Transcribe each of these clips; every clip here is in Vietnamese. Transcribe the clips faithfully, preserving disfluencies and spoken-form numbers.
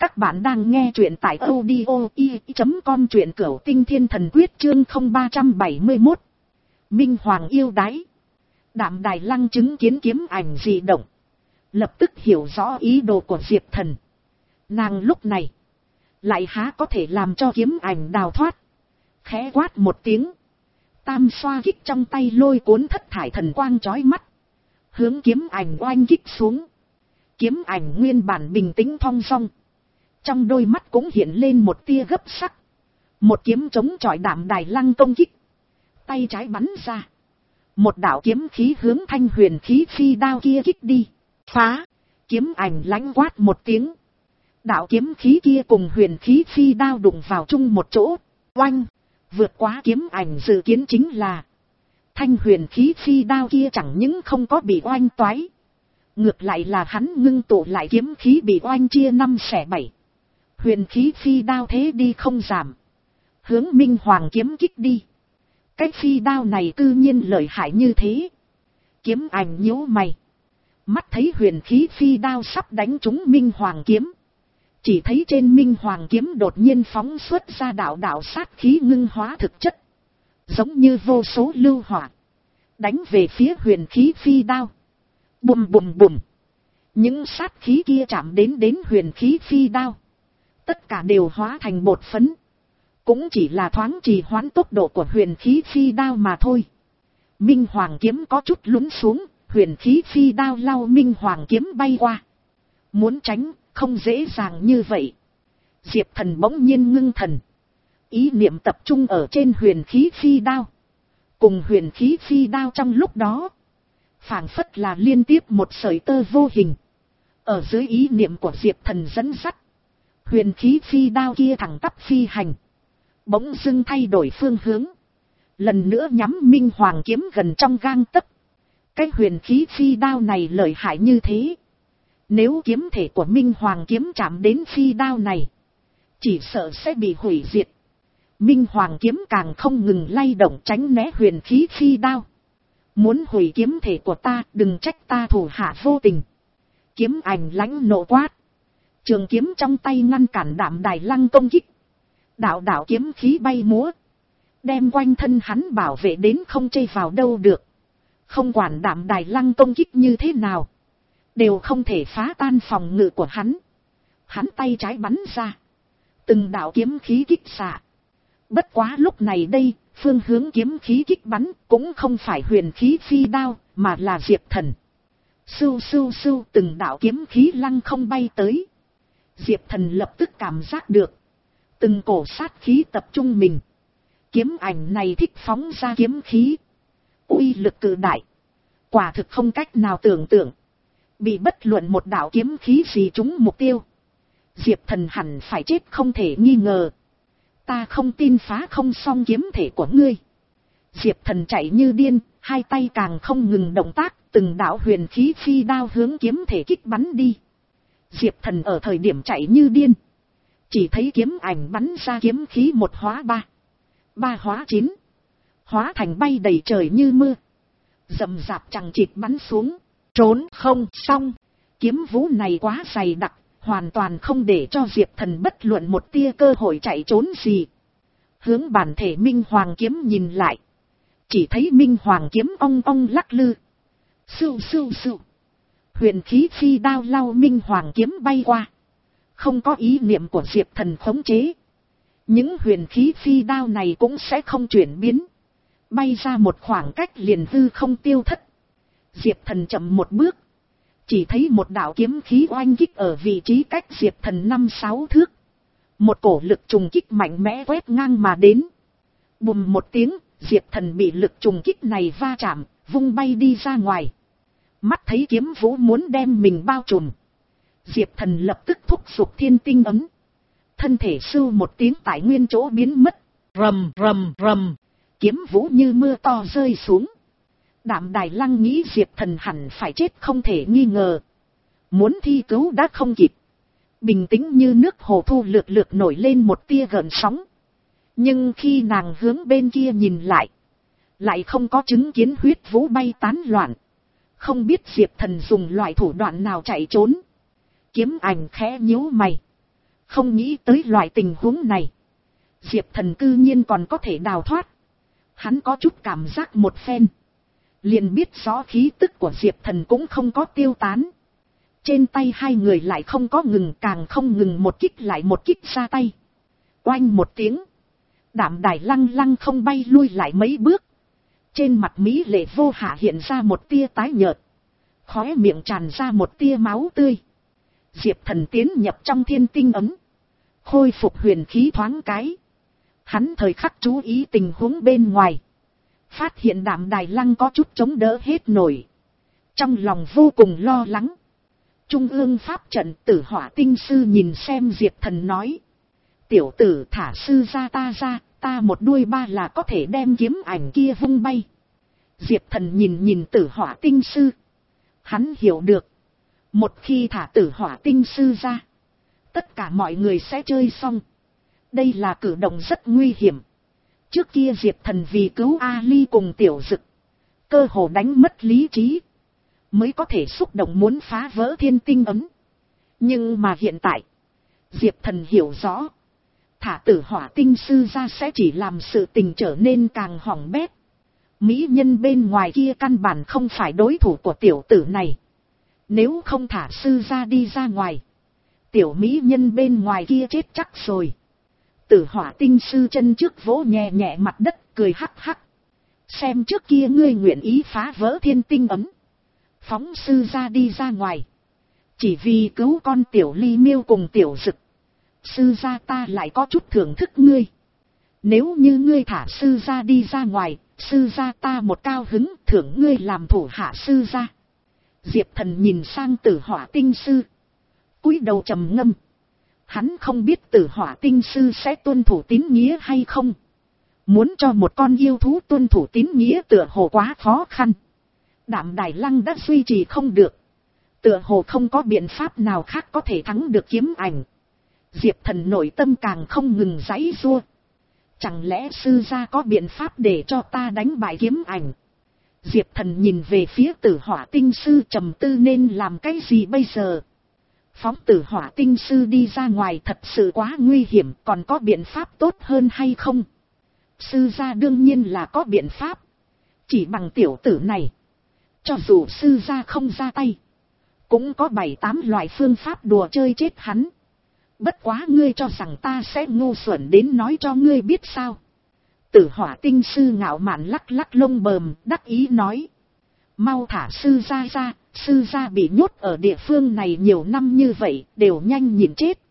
Các bạn đang nghe truyện tại audio i chấm com truyện cửu tinh thiên thần quyết chương không ba trăm bảy mươi mốt. Minh Hoàng yêu đái. Đạm Đài Lăng chứng kiến kiếm ảnh dị động. Lập tức hiểu rõ ý đồ của Diệp Thần. Nàng lúc này. Lại há có thể làm cho kiếm ảnh đào thoát. Khẽ quát một tiếng. Tam xoa kích trong tay lôi cuốn thất thải thần quang chói mắt. Hướng kiếm ảnh oanh kích xuống. Kiếm ảnh nguyên bản bình tĩnh thong dong. Trong đôi mắt cũng hiện lên một tia gấp sắc. Một kiếm chống chọi Đạm Đài Lăng công kích. Tay trái bắn ra. Một đạo kiếm khí hướng thanh huyền khí phi đao kia kích đi. Phá. Kiếm ảnh lãnh quát một tiếng. Đạo kiếm khí kia cùng huyền khí phi đao đụng vào chung một chỗ. Oanh. Vượt quá kiếm ảnh dự kiến chính là. Thanh huyền khí phi đao kia chẳng những không có bị oanh toái. Ngược lại là hắn ngưng tụ lại kiếm khí bị oanh chia năm xẻ bảy. Huyền khí phi đao thế đi không giảm. Hướng Minh Hoàng kiếm kích đi. Cái phi đao này cư nhiên lợi hại như thế. Kiếm ảnh nhíu mày. Mắt thấy huyền khí phi đao sắp đánh trúng Minh Hoàng kiếm. Chỉ thấy trên Minh Hoàng kiếm đột nhiên phóng xuất ra đạo đạo sát khí ngưng hóa thực chất. Giống như vô số lưu hỏa. Đánh về phía huyền khí phi đao. Bùm bùm bùm. Những sát khí kia chạm đến đến huyền khí phi đao. Tất cả đều hóa thành bột phấn. Cũng chỉ là thoáng trì hoãn tốc độ của huyền khí phi đao mà thôi. Minh Hoàng kiếm có chút lún xuống. Huyền khí phi đao lau Minh Hoàng kiếm bay qua. Muốn tránh không dễ dàng như vậy. Diệp Thần bỗng nhiên ngưng thần. Ý niệm tập trung ở trên huyền khí phi đao. Cùng huyền khí phi đao trong lúc đó. Phảng phất là liên tiếp một sợi tơ vô hình. Ở dưới ý niệm của Diệp Thần dẫn dắt. Huyền khí phi đao kia thẳng tắp phi hành. Bỗng dưng thay đổi phương hướng. Lần nữa nhắm Minh Hoàng kiếm gần trong gang tấc. Cái huyền khí phi đao này lợi hại như thế. Nếu kiếm thể của Minh Hoàng kiếm chạm đến phi đao này. Chỉ sợ sẽ bị hủy diệt. Minh Hoàng kiếm càng không ngừng lay động tránh né huyền khí phi đao. Muốn hủy kiếm thể của ta, đừng trách ta thủ hạ vô tình. Kiếm ảnh lãnh nộ quát. Trường kiếm trong tay ngăn cản Đạm Đài Lăng công kích. Đạo đạo kiếm khí bay múa. Đem quanh thân hắn bảo vệ đến không chây vào đâu được. Không quản Đạm Đài Lăng công kích như thế nào. Đều không thể phá tan phòng ngự của hắn. Hắn tay trái bắn ra. Từng đạo kiếm khí kích xạ. Bất quá lúc này đây, phương hướng kiếm khí kích bắn cũng không phải huyền khí phi đao, mà là Diệp Thần. Sưu sưu sưu từng đạo kiếm khí lăng không bay tới. Diệp Thần lập tức cảm giác được. Từng cổ sát khí tập trung mình. Kiếm ảnh này thích phóng ra kiếm khí. Uy lực cự đại. Quả thực không cách nào tưởng tượng. Bị bất luận một đạo kiếm khí gì trúng mục tiêu. Diệp Thần hẳn phải chết không thể nghi ngờ. Ta không tin phá không xong kiếm thể của ngươi. Diệp Thần chạy như điên, hai tay càng không ngừng động tác, từng đạo huyền khí phi đao hướng kiếm thể kích bắn đi. Diệp Thần ở thời điểm chạy như điên. Chỉ thấy kiếm ảnh bắn ra kiếm khí một hóa ba. Ba hóa chín. Hóa thành bay đầy trời như mưa. Rầm rạp chằng chịt bắn xuống. Trốn không xong. Kiếm vũ này quá dày đặc. Hoàn toàn không để cho Diệp Thần bất luận một tia cơ hội chạy trốn gì. Hướng bản thể Minh Hoàng kiếm nhìn lại. Chỉ thấy Minh Hoàng kiếm ong ong lắc lư. Sưu sưu sưu. Huyền khí phi đao lau Minh Hoàng kiếm bay qua. Không có ý niệm của Diệp Thần khống chế. Những huyền khí phi đao này cũng sẽ không chuyển biến. Bay ra một khoảng cách liền hư không tiêu thất. Diệp Thần chậm một bước. Chỉ thấy một đạo kiếm khí oanh kích ở vị trí cách Diệp Thần năm sáu thước. Một cổ lực trùng kích mạnh mẽ quét ngang mà đến. Bùm một tiếng, Diệp Thần bị lực trùng kích này va chạm, vung bay đi ra ngoài. Mắt thấy kiếm vũ muốn đem mình bao trùm. Diệp Thần lập tức thúc giục thiên tinh ấm. Thân thể sưu một tiếng tại nguyên chỗ biến mất. Rầm rầm rầm. Kiếm vũ như mưa to rơi xuống. Đạm Đài Lăng nghĩ Diệp Thần hẳn phải chết không thể nghi ngờ. Muốn thi cứu đã không kịp. Bình tĩnh như nước hồ thu lược lược nổi lên một tia gợn sóng. Nhưng khi nàng hướng bên kia nhìn lại. Lại không có chứng kiến huyết vũ bay tán loạn. Không biết Diệp Thần dùng loại thủ đoạn nào chạy trốn. Kiếm ảnh khẽ nhíu mày. Không nghĩ tới loại tình huống này. Diệp Thần cư nhiên còn có thể đào thoát. Hắn có chút cảm giác một phen. Liền biết rõ khí tức của Diệp Thần cũng không có tiêu tán. Trên tay hai người lại không có ngừng, càng không ngừng một kích lại một kích ra tay. Oanh một tiếng. Đảm đài lăng lăng không bay lui lại mấy bước. Trên mặt mỹ lệ vô hạ hiện ra một tia tái nhợt. Khóe miệng tràn ra một tia máu tươi. Diệp Thần tiến nhập trong thiên tinh ấm. Khôi phục huyền khí thoáng cái. Hắn thời khắc chú ý tình huống bên ngoài. Phát hiện Đảm đài lăng có chút chống đỡ hết nổi. Trong lòng vô cùng lo lắng. Trung ương pháp trận Tử Hỏa tinh sư nhìn xem Diệp Thần nói. Tiểu tử thả sư ra ta ra, ta một đuôi ba là có thể đem kiếm ảnh kia vung bay. Diệp Thần nhìn nhìn Tử Hỏa tinh sư. Hắn hiểu được. Một khi thả Tử Hỏa tinh sư ra, tất cả mọi người sẽ chơi xong. Đây là cử động rất nguy hiểm. Trước kia Diệp Thần vì cứu Ali cùng Tiểu Dực, cơ hồ đánh mất lý trí, mới có thể xúc động muốn phá vỡ thiên tinh ấm. Nhưng mà hiện tại, Diệp Thần hiểu rõ, thả Tử Hỏa tinh sư ra sẽ chỉ làm sự tình trở nên càng hỏng bét. Mỹ nhân bên ngoài kia căn bản không phải đối thủ của tiểu tử này. Nếu không thả sư ra đi ra ngoài, tiểu mỹ nhân bên ngoài kia chết chắc rồi. Tử Hỏa tinh sư chân trước vỗ nhẹ nhẹ mặt đất, cười hắc hắc. Xem trước kia ngươi nguyện ý phá vỡ thiên tinh ấm, phóng sư ra đi ra ngoài, chỉ vì cứu con tiểu ly miêu cùng Tiểu Dực. Sư gia ta lại có chút thưởng thức ngươi. Nếu như ngươi thả sư gia đi ra ngoài, sư gia ta một cao hứng thưởng ngươi làm thủ hạ sư gia. Diệp Thần nhìn sang Tử Hỏa tinh sư, cúi đầu trầm ngâm. Hắn không biết Tử Hỏa tinh sư sẽ tuân thủ tín nghĩa hay không. Muốn cho một con yêu thú tuân thủ tín nghĩa tựa hồ quá khó khăn. Đảm đài lăng đã duy trì không được. Tựa hồ không có biện pháp nào khác có thể thắng được kiếm ảnh. Diệp Thần nội tâm càng không ngừng giãy giụa. Chẳng lẽ sư gia có biện pháp để cho ta đánh bại kiếm ảnh? Diệp Thần nhìn về phía Tử Hỏa tinh sư trầm tư nên làm cái gì bây giờ. Phóng Tử Hỏa tinh sư đi ra ngoài thật sự quá nguy hiểm, còn có biện pháp tốt hơn hay không? Sư gia đương nhiên là có biện pháp. Chỉ bằng tiểu tử này, cho dù sư gia không ra tay, cũng có bảy tám loại phương pháp đùa chơi chết hắn. Bất quá ngươi cho rằng ta sẽ ngu xuẩn đến nói cho ngươi biết sao? Tử Hỏa tinh sư ngạo mạn lắc lắc lông bờm, đắc ý nói. Mau thả sư gia ra, sư gia bị nhốt ở địa phương này nhiều năm như vậy, đều nhanh nhìn chết.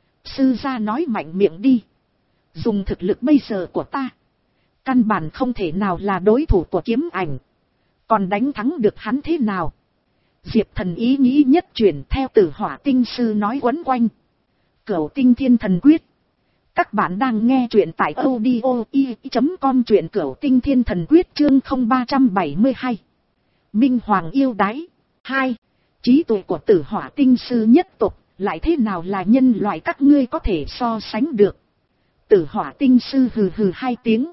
Sư gia nói mạnh miệng đi. Dùng thực lực bây giờ của ta, căn bản không thể nào là đối thủ của kiếm ảnh. Còn đánh thắng được hắn thế nào? Diệp Thần ý nghĩ nhất chuyển theo Tử Hỏa tinh sư nói quấn quanh. Cửu Tinh Thiên Thần Quyết. Các bạn đang nghe truyện tại audio i chấm com, truyện Cửu Tinh Thiên Thần Quyết chương không ba bảy hai. Minh Hoàng yêu đái. hai. Trí tuệ của Tử Hỏa tinh sư nhất tộc, lại thế nào là nhân loại các ngươi có thể so sánh được? Tử Hỏa tinh sư hừ hừ hai tiếng.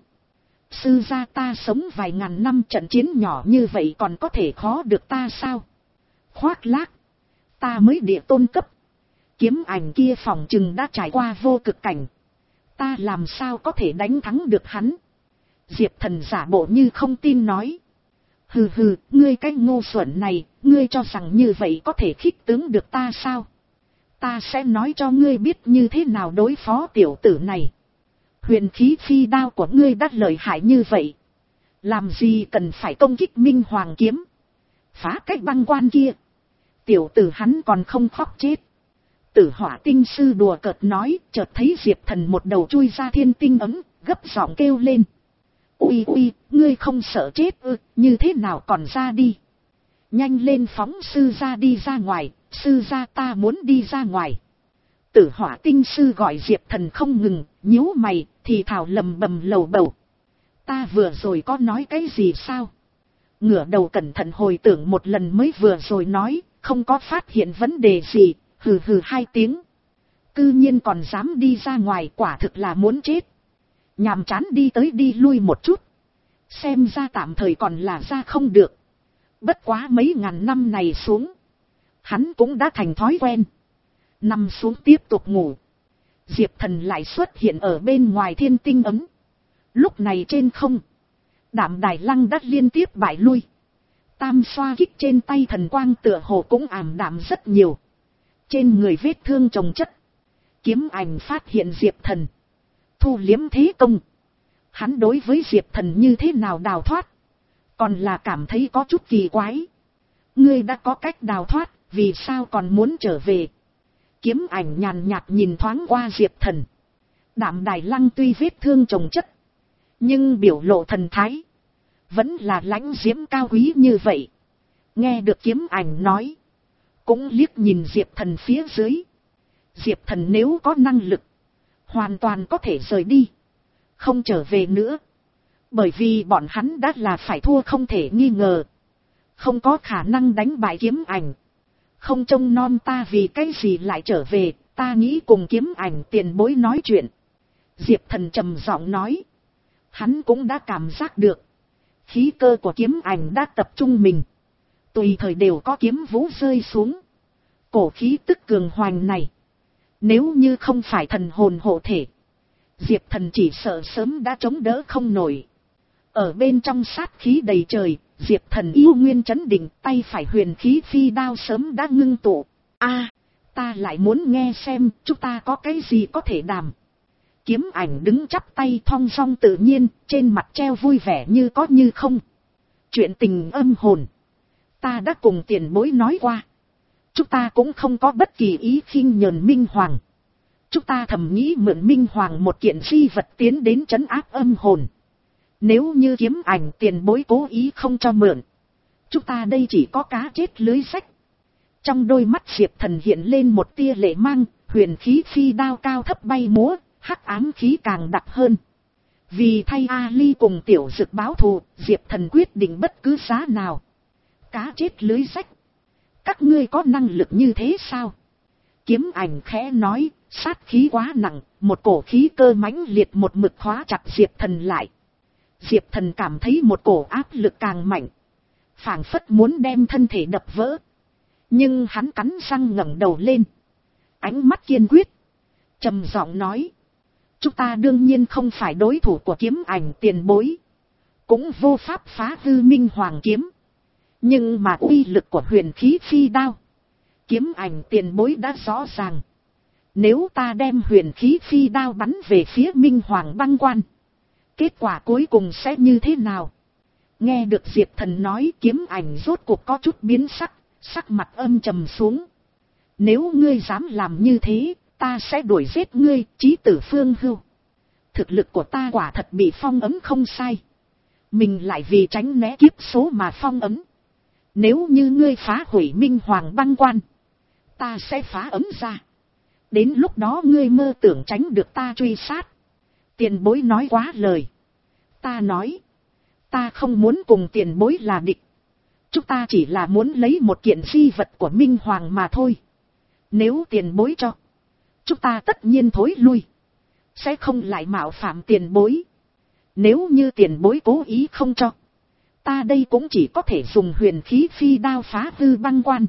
Sư gia ta sống vài ngàn năm, trận chiến nhỏ như vậy còn có thể khó được ta sao? Khoác lác. Ta mới địa tôn cấp. Kiếm ảnh kia phòng chừng đã trải qua vô cực cảnh. Ta làm sao có thể đánh thắng được hắn? Diệp Thần giả bộ như không tin nói. Hừ hừ, ngươi cái ngu xuẩn này, ngươi cho rằng như vậy có thể khích tướng được ta sao? Ta sẽ nói cho ngươi biết như thế nào đối phó tiểu tử này. Huyền khí phi đao của ngươi đã lợi hại như vậy, làm gì cần phải công kích Minh Hoàng kiếm, phá cách băng quan kia. Tiểu tử hắn còn không khóc chết. Tử Hỏa tinh sư đùa cợt nói, chợt thấy Diệp Thần một đầu chui ra thiên tinh ấm, gấp giọng kêu lên. Ui ui, ngươi không sợ chết ư, như thế nào còn ra đi? Nhanh lên phóng sư ra đi ra ngoài, sư ra ta muốn đi ra ngoài. Tử Hỏa tinh sư gọi Diệp Thần không ngừng, nhíu mày, thì thào lầm bầm lầu bầu. Ta vừa rồi có nói cái gì sao? Ngửa đầu cẩn thận hồi tưởng một lần mới vừa rồi nói, không có phát hiện vấn đề gì, hừ hừ hai tiếng. Cư nhiên còn dám đi ra ngoài, quả thực là muốn chết. Nhàm chán đi tới đi lui một chút. Xem ra tạm thời còn là ra không được. Bất quá mấy ngàn năm này xuống, hắn cũng đã thành thói quen. Nằm xuống tiếp tục ngủ. Diệp Thần lại xuất hiện ở bên ngoài thiên tinh ấm. Lúc này trên không, Đạm Đài Lăng đã liên tiếp bại lui. Tam xoa kích trên tay thần quang tựa hồ cũng ảm đạm rất nhiều. Trên người vết thương chồng chất. Kiếm Ảnh phát hiện Diệp Thần, thu liếm thế công. Hắn đối với Diệp Thần như thế nào đào thoát, còn là cảm thấy có chút kỳ quái. Ngươi đã có cách đào thoát, vì sao còn muốn trở về? Kiếm Ảnh nhàn nhạt nhìn thoáng qua Diệp Thần. Đạm Đài Lăng tuy vết thương chồng chất, nhưng biểu lộ thần thái vẫn là lãnh diễm cao quý như vậy. Nghe được Kiếm Ảnh nói, cũng liếc nhìn Diệp Thần phía dưới. Diệp Thần nếu có năng lực, hoàn toàn có thể rời đi, không trở về nữa. Bởi vì bọn hắn đã là phải thua không thể nghi ngờ, không có khả năng đánh bại Kiếm Ảnh. Không trông nom ta vì cái gì lại trở về, ta nghĩ cùng Kiếm Ảnh tiền bối nói chuyện. Diệp Thần trầm giọng nói. Hắn cũng đã cảm giác được, khí cơ của Kiếm Ảnh đã tập trung mình, tùy thời đều có kiếm vũ rơi xuống. Cổ khí tức cường hoành này, nếu như không phải thần hồn hộ thể, Diệp Thần chỉ sợ sớm đã chống đỡ không nổi. Ở bên trong sát khí đầy trời, Diệp Thần yêu nguyên chấn định, tay phải huyền khí phi đao sớm đã ngưng tụ. A, ta lại muốn nghe xem chúng ta có cái gì có thể đàm. Kiếm Ảnh đứng chắp tay thong dong tự nhiên, trên mặt treo vui vẻ như có như không. Chuyện tình âm hồn, ta đã cùng tiền bối nói qua. Chúng ta cũng không có bất kỳ ý khinh nhờn Minh Hoàng. Chúng ta thầm nghĩ mượn Minh Hoàng một kiện di vật tiến đến trấn áp âm hồn. Nếu như Kiếm Ảnh tiền bối cố ý không cho mượn, chúng ta đây chỉ có cá chết lưới rách. Trong đôi mắt Diệp Thần hiện lên một tia lệ mang, huyền khí phi đao cao thấp bay múa, hắc ám khí càng đặc hơn. Vì thay Ali cùng Tiểu Dực báo thù, Diệp Thần quyết định bất cứ giá nào. Cá chết lưới rách. Các ngươi có năng lực như thế sao? Kiếm Ảnh khẽ nói, sát khí quá nặng, một cổ khí cơ mãnh liệt một mực khóa chặt Diệp Thần lại. Diệp Thần cảm thấy một cổ áp lực càng mạnh, phảng phất muốn đem thân thể đập vỡ. Nhưng hắn cắn răng ngẩng đầu lên, ánh mắt kiên quyết, trầm giọng nói. Chúng ta đương nhiên không phải đối thủ của Kiếm Ảnh tiền bối, cũng vô pháp phá hư Minh Hoàng kiếm. Nhưng mà uy lực của huyền khí phi đao, Kiếm Ảnh tiền bối đã rõ ràng. Nếu ta đem huyền khí phi đao bắn về phía Minh Hoàng băng quan, kết quả cuối cùng sẽ như thế nào? Nghe được Diệp Thần nói, Kiếm Ảnh rốt cuộc có chút biến sắc, sắc mặt âm trầm xuống. Nếu ngươi dám làm như thế, ta sẽ đuổi giết ngươi, chí tử phương hưu. Thực lực của ta quả thật bị phong ấn không sai. Mình lại vì tránh né kiếp số mà phong ấn. Nếu như ngươi phá hủy Minh Hoàng băng quan, ta sẽ phá ấn ra. Đến lúc đó ngươi mơ tưởng tránh được ta truy sát. Tiền bối nói quá lời. Ta nói, ta không muốn cùng tiền bối là địch. Chúng ta chỉ là muốn lấy một kiện di vật của Minh Hoàng mà thôi. Nếu tiền bối cho, chúng ta tất nhiên thối lui, sẽ không lại mạo phạm tiền bối. Nếu như tiền bối cố ý không cho, ta đây cũng chỉ có thể dùng huyền khí phi đao phá hư băng quan.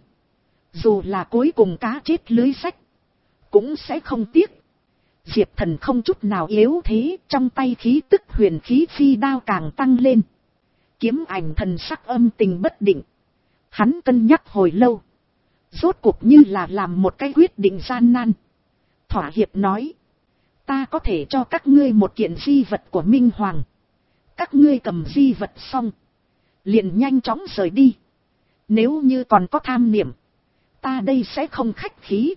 Dù là cuối cùng cá chết lưới rách, cũng sẽ không tiếc. Diệp Thần không chút nào yếu thế, trong tay khí tức huyền khí phi đao càng tăng lên. Kiếm Ảnh thần sắc âm tình bất định. Hắn cân nhắc hồi lâu, rốt cuộc như là làm một cái quyết định gian nan. Thỏa hiệp nói, ta có thể cho các ngươi một kiện di vật của Minh Hoàng. Các ngươi cầm di vật xong, liền nhanh chóng rời đi. Nếu như còn có tham niệm, ta đây sẽ không khách khí.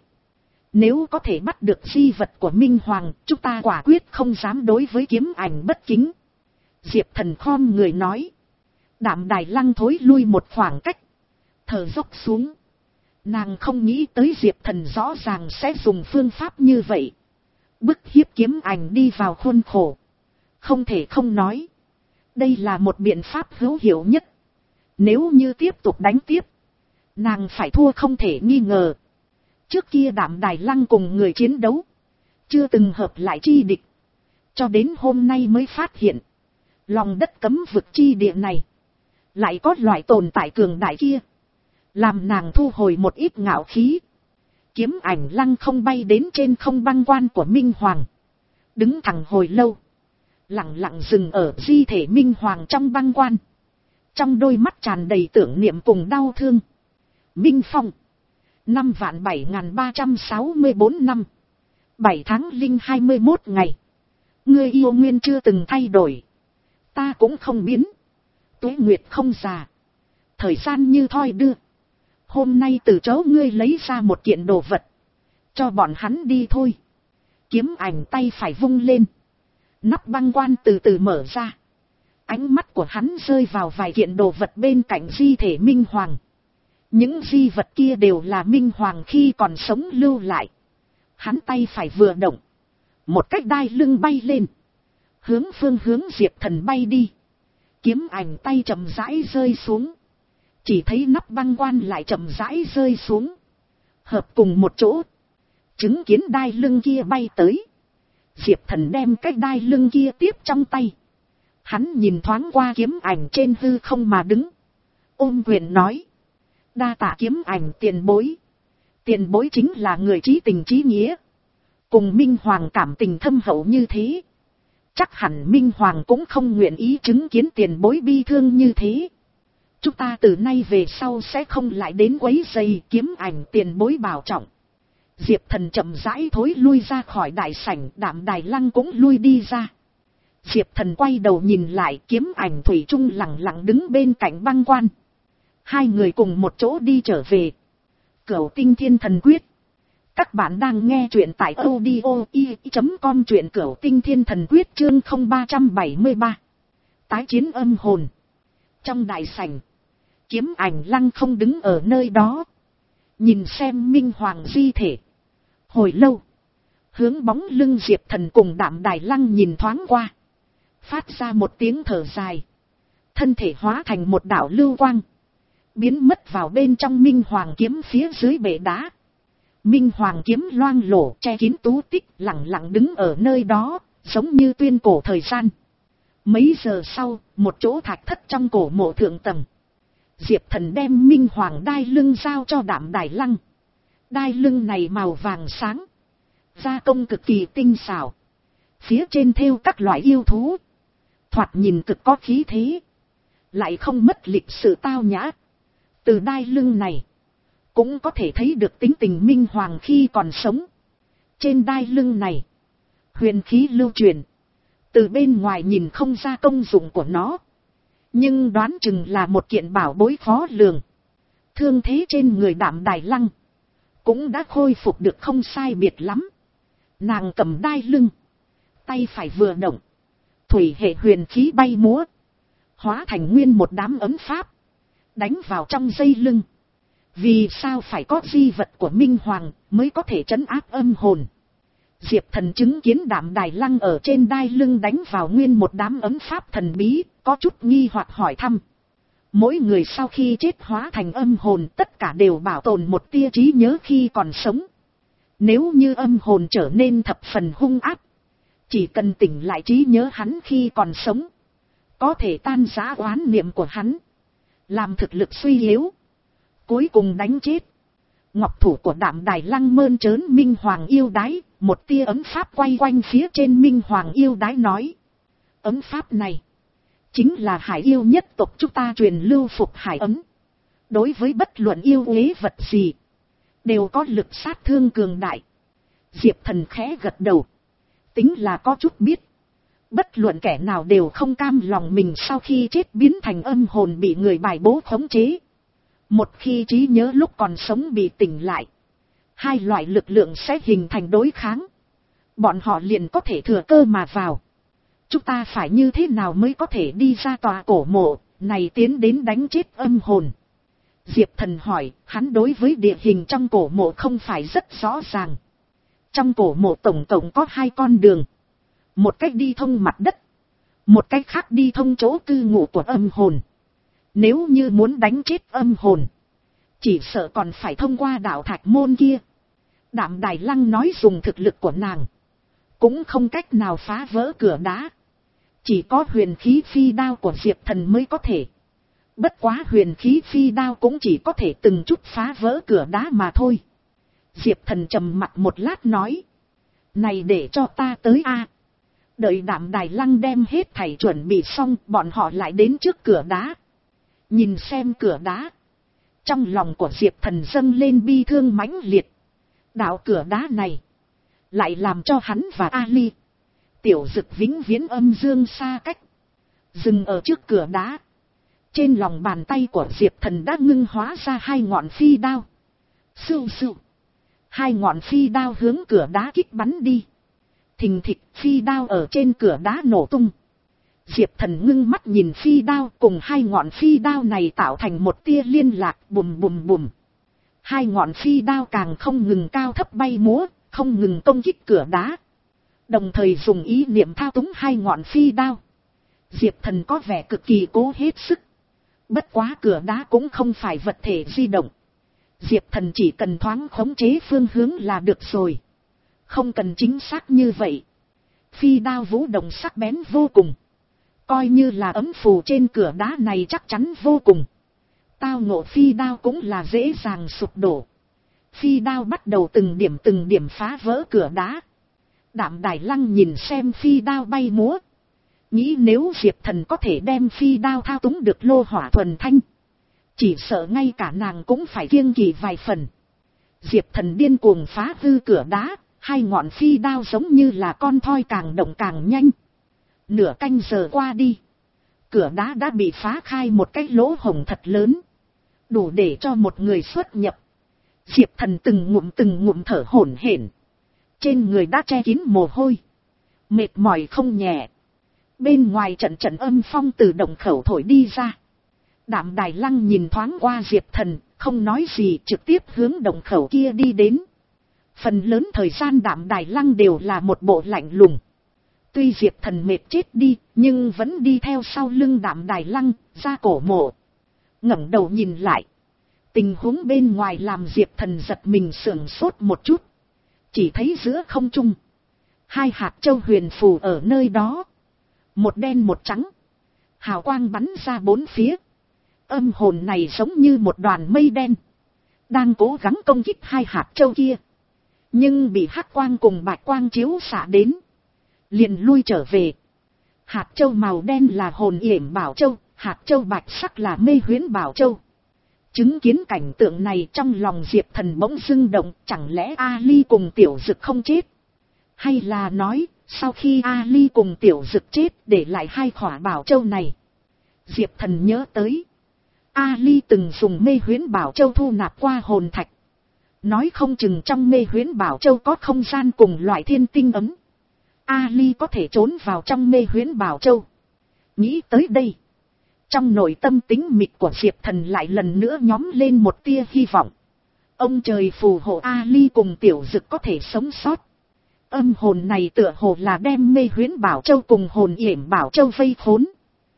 Nếu có thể bắt được di vật của Minh Hoàng, chúng ta quả quyết không dám đối với Kiếm Ảnh bất kính. Diệp Thần khom người nói. Đạm Đài Lăng thối lui một khoảng cách, thở dốc xuống. Nàng không nghĩ tới Diệp Thần rõ ràng sẽ dùng phương pháp như vậy, bức hiếp Kiếm Ảnh đi vào khuôn khổ. Không thể không nói, đây là một biện pháp hữu hiệu nhất. Nếu như tiếp tục đánh tiếp, nàng phải thua không thể nghi ngờ. Trước kia Đạm Đài Lăng cùng người chiến đấu, chưa từng hợp lại chi địch. Cho đến hôm nay mới phát hiện, lòng đất cấm vực chi địa này, lại có loại tồn tại cường đại kia. Làm nàng thu hồi một ít ngạo khí. Kiếm ảnh lăng không bay đến trên không băng quan của Minh Hoàng. Đứng thẳng hồi lâu. Lặng lặng dừng ở di thể Minh Hoàng trong băng quan. Trong đôi mắt tràn đầy tưởng niệm cùng đau thương. Minh Phong. Năm vạn bảy ngàn ba trăm sáu mươi bốn năm. Bảy tháng linh hai mươi mốt ngày. Ngươi yêu nguyên chưa từng thay đổi. Ta cũng không biến. Tuế nguyệt không già. Thời gian như thoi đưa. Hôm nay từ chỗ ngươi lấy ra một kiện đồ vật. Cho bọn hắn đi thôi. Kiếm ảnh tay phải vung lên. Nắp băng quan từ từ mở ra. Ánh mắt của hắn rơi vào vài kiện đồ vật bên cạnh di thể Minh Hoàng. Những di vật kia đều là Minh Hoàng khi còn sống lưu lại. Hắn tay phải vừa động. Một cách đai lưng bay lên. Hướng phương hướng Diệp Thần bay đi. Kiếm ảnh tay chậm rãi rơi xuống. Chỉ thấy nắp băng quan lại chậm rãi rơi xuống. Hợp cùng một chỗ. Chứng kiến đai lưng kia bay tới. Diệp Thần đem cái đai lưng kia tiếp trong tay. Hắn nhìn thoáng qua kiếm ảnh trên hư không mà đứng. Ôm quyền nói. Đa tạ kiếm ảnh tiền bối. Tiền bối chính là người trí tình trí nghĩa. Cùng Minh Hoàng cảm tình thâm hậu như thế. Chắc hẳn Minh Hoàng cũng không nguyện ý chứng kiến tiền bối bi thương như thế. Chúng ta từ nay về sau sẽ không lại đến quấy rầy. Kiếm ảnh tiền bối bảo trọng. Diệp Thần chậm rãi thối lui ra khỏi đại sảnh. Đạm Đài Lăng cũng lui đi ra. Diệp Thần quay đầu nhìn lại, kiếm ảnh thủy chung lặng lặng đứng bên cạnh băng quan. Hai người cùng một chỗ đi trở về. Cửu Tinh Thiên Thần Quyết. Các bạn đang nghe truyện tại audio i chấm com, truyện Cửu Tinh Thiên Thần Quyết chương không ba bảy ba. Tái chiến âm hồn. Trong đại sảnh, kiếm ảnh lăng không đứng ở nơi đó. Nhìn xem Minh Hoàng di thể. Hồi lâu, hướng bóng lưng Diệp Thần cùng Đạm Đài Lăng nhìn thoáng qua. Phát ra một tiếng thở dài. Thân thể hóa thành một đạo lưu quang. Biến mất vào bên trong Minh Hoàng kiếm phía dưới bệ đá. Minh Hoàng kiếm loang lổ che kín tú tích, lặng lặng đứng ở nơi đó, giống như tuyên cổ thời gian. Mấy giờ sau, một chỗ thạch thất trong cổ mộ thượng tầng. Diệp Thần đem Minh Hoàng đai lưng giao cho Đạm Đài Lăng. Đai lưng này màu vàng sáng. Gia công cực kỳ tinh xảo. Phía trên thêu các loại yêu thú. Thoạt nhìn cực có khí thế. Lại không mất lịch sự tao nhã. Từ đai lưng này. Cũng có thể thấy được tính tình Minh Hoàng khi còn sống. Trên đai lưng này. Huyền khí lưu truyền. Từ bên ngoài nhìn không ra công dụng của nó. Nhưng đoán chừng là một kiện bảo bối khó lường. Thương thế trên người Đạm Đài Lăng. Cũng đã khôi phục được không sai biệt lắm. Nàng cầm đai lưng. Tay phải vừa động. Thủy hệ huyền khí bay múa. Hóa thành nguyên một đám ấm pháp. Đánh vào trong dây lưng. Vì sao phải có di vật của Minh Hoàng mới có thể trấn áp âm hồn. Diệp Thần chứng kiến Đạm Đài Lăng ở trên đai lưng đánh vào nguyên một đám ấm pháp thần bí. Có chút nghi hoặc hỏi thăm. Mỗi người sau khi chết hóa thành âm hồn tất cả đều bảo tồn một tia trí nhớ khi còn sống. Nếu như âm hồn trở nên thập phần hung ác. Chỉ cần tỉnh lại trí nhớ hắn khi còn sống. Có thể tan rã oán niệm của hắn. Làm thực lực suy yếu. Cuối cùng đánh chết. Ngọc thủ của Đạm Đài Lăng mơn trớn Minh Hoàng yêu đái. Một tia ấm pháp quay quanh phía trên Minh Hoàng yêu đái nói. Ấm pháp này. Chính là hải yêu nhất tộc chúng ta truyền lưu phục hải ấm. Đối với bất luận yêu uế vật gì. Đều có lực sát thương cường đại. Diệp Thần khẽ gật đầu. Tính là có chút biết. Bất luận kẻ nào đều không cam lòng mình sau khi chết biến thành âm hồn bị người bài bố khống chế. Một khi trí nhớ lúc còn sống bị tỉnh lại. Hai loại lực lượng sẽ hình thành đối kháng. Bọn họ liền có thể thừa cơ mà vào. Chúng ta phải như thế nào mới có thể đi ra tòa cổ mộ này tiến đến đánh chết âm hồn? Diệp Thần hỏi, hắn đối với địa hình trong cổ mộ không phải rất rõ ràng. Trong cổ mộ tổng tổng có hai con đường. Một cách đi thông mặt đất. Một cách khác đi thông chỗ cư ngụ của âm hồn. Nếu như muốn đánh chết âm hồn. Chỉ sợ còn phải thông qua đạo thạch môn kia. Đạm Đài Lăng nói dùng thực lực của nàng. Cũng không cách nào phá vỡ cửa đá. Chỉ có huyền khí phi đao của Diệp Thần mới có thể. Bất quá huyền khí phi đao cũng chỉ có thể từng chút phá vỡ cửa đá mà thôi. Diệp Thần trầm mặt một lát nói. Này để cho ta tới a. Đợi Đạm Đài Lăng đem hết thảy chuẩn bị xong, bọn họ lại đến trước cửa đá. Nhìn xem cửa đá. Trong lòng của Diệp Thần dâng lên bi thương mãnh liệt. Đạo cửa đá này lại làm cho hắn và Ali, Tiểu Dực vĩnh viễn âm dương xa cách. Dừng ở trước cửa đá. Trên lòng bàn tay của Diệp Thần đã ngưng hóa ra hai ngọn phi đao. Sưu sưu. Hai ngọn phi đao hướng cửa đá kích bắn đi. Thình thịch, phi đao ở trên cửa đá nổ tung. Diệp Thần ngưng mắt nhìn phi đao, cùng hai ngọn phi đao này tạo thành một tia liên lạc, bùm bùm bùm. Hai ngọn phi đao càng không ngừng cao thấp bay múa, không ngừng công kích cửa đá. Đồng thời dùng ý niệm thao túng hai ngọn phi đao. Diệp Thần có vẻ cực kỳ cố hết sức. Bất quá cửa đá cũng không phải vật thể di động. Diệp Thần chỉ cần thoáng khống chế phương hướng là được rồi. Không cần chính xác như vậy. Phi đao vũ động sắc bén vô cùng. Coi như là ấm phù trên cửa đá này chắc chắn vô cùng. Tao ngộ phi đao cũng là dễ dàng sụp đổ. Phi đao bắt đầu từng điểm từng điểm phá vỡ cửa đá. Đạm Đài Lăng nhìn xem phi đao bay múa. Nghĩ nếu Diệp Thần có thể đem phi đao thao túng được lô hỏa thuần thanh. Chỉ sợ ngay cả nàng cũng phải kiêng kỵ vài phần. Diệp Thần điên cuồng phá hư cửa đá. Hai ngọn phi đao giống như là con thoi càng động càng nhanh. Nửa canh giờ qua đi. Cửa đá đã bị phá khai một cái lỗ hổng thật lớn. Đủ để cho một người xuất nhập. Diệp Thần từng ngụm từng ngụm thở hổn hển. Trên người đã che kín mồ hôi. Mệt mỏi không nhẹ. Bên ngoài trận trận âm phong từ động khẩu thổi đi ra. Đạm Đài Lăng nhìn thoáng qua Diệp Thần, không nói gì, trực tiếp hướng động khẩu kia đi đến. Phần lớn thời gian Đạm Đài Lăng đều là một bộ lạnh lùng. Tuy Diệp Thần mệt chết đi, nhưng vẫn đi theo sau lưng Đạm Đài Lăng, ra cổ mộ. Ngẩng đầu nhìn lại. Tình huống bên ngoài làm Diệp Thần giật mình sửng sốt một chút. Chỉ thấy giữa không trung. Hai hạt châu huyền phù ở nơi đó. Một đen một trắng. Hào quang bắn ra bốn phía. Âm hồn này giống như một đoàn mây đen. Đang cố gắng công kích hai hạt châu kia. Nhưng bị hắc quang cùng bạch quang chiếu xạ đến. Liền lui trở về. Hạt châu màu đen là hồn yểm bảo châu. Hạt châu bạch sắc là mê huyễn bảo châu. Chứng kiến cảnh tượng này trong lòng Diệp Thần bỗng dưng động. Chẳng lẽ Ali cùng Tiểu Dực không chết? Hay là nói sau khi Ali cùng Tiểu Dực chết để lại hai khỏa bảo châu này? Diệp Thần nhớ tới. Ali từng dùng mê huyễn bảo châu thu nạp qua hồn thạch. Nói không chừng trong mê huyễn bảo châu có không gian cùng loại thiên tinh ấm. Ali có thể trốn vào trong mê huyễn bảo châu. Nghĩ tới đây. Trong nội tâm tính mịt của Diệp Thần lại lần nữa nhóm lên một tia hy vọng. Ông trời phù hộ Ali cùng Tiểu Dực có thể sống sót. Âm hồn này tựa hồ là đem mê huyễn bảo châu cùng hồn yểm bảo châu vây khốn.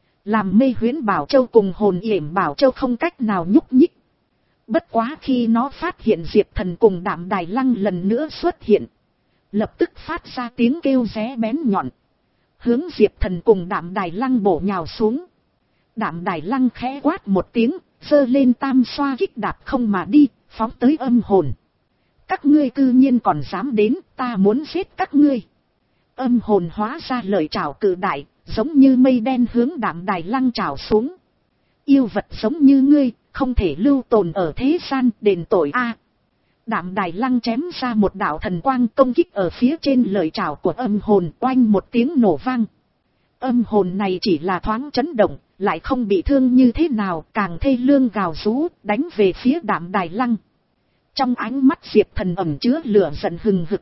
Làm mê huyễn bảo châu cùng hồn yểm bảo châu không cách nào nhúc nhích. Bất quá khi nó phát hiện Diệp Thần cùng Đạm Đài Lăng lần nữa xuất hiện. Lập tức phát ra tiếng kêu ré bén nhọn. Hướng Diệp Thần cùng Đạm Đài Lăng bổ nhào xuống. Đạm Đài Lăng khẽ quát một tiếng, giơ lên tam xoa kích đạp không mà đi, phóng tới âm hồn. Các ngươi cư nhiên còn dám đến, ta muốn giết các ngươi. Âm hồn hóa ra lời chào cự đại, giống như mây đen hướng Đạm Đài Lăng trào xuống. Yêu vật giống như ngươi, không thể lưu tồn ở thế gian, đền tội a. Đạm Đài Lăng chém ra một đạo thần quang công kích ở phía trên lời chào của âm hồn, oanh một tiếng nổ vang. Âm hồn này chỉ là thoáng chấn động, lại không bị thương như thế nào, càng thê lương gào rú, đánh về phía Đạm Đài Lăng. Trong ánh mắt Diệp Thần ẩn chứa lửa giận hừng hực.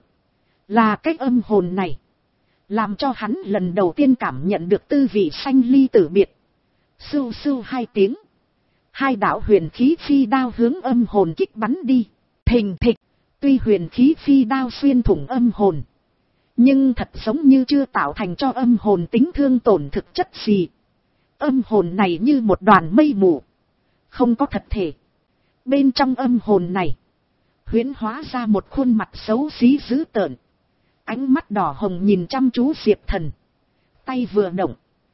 Là cái âm hồn này, làm cho hắn lần đầu tiên cảm nhận được tư vị sanh ly tử biệt. Sưu sưu hai tiếng. Hai đạo huyền khí phi đao hướng âm hồn kích bắn đi. Thình thịch. Tuy huyền khí phi đao xuyên thủng âm hồn, nhưng thật giống như chưa tạo thành cho âm hồn tính thương tổn thực chất gì. Âm hồn này như một đoàn mây mù, không có thật thể. Bên trong âm hồn này, huyễn hóa ra một khuôn mặt xấu xí dữ tợn. Ánh mắt đỏ hồng nhìn chăm chú Diệp Thần. Tay vừa động,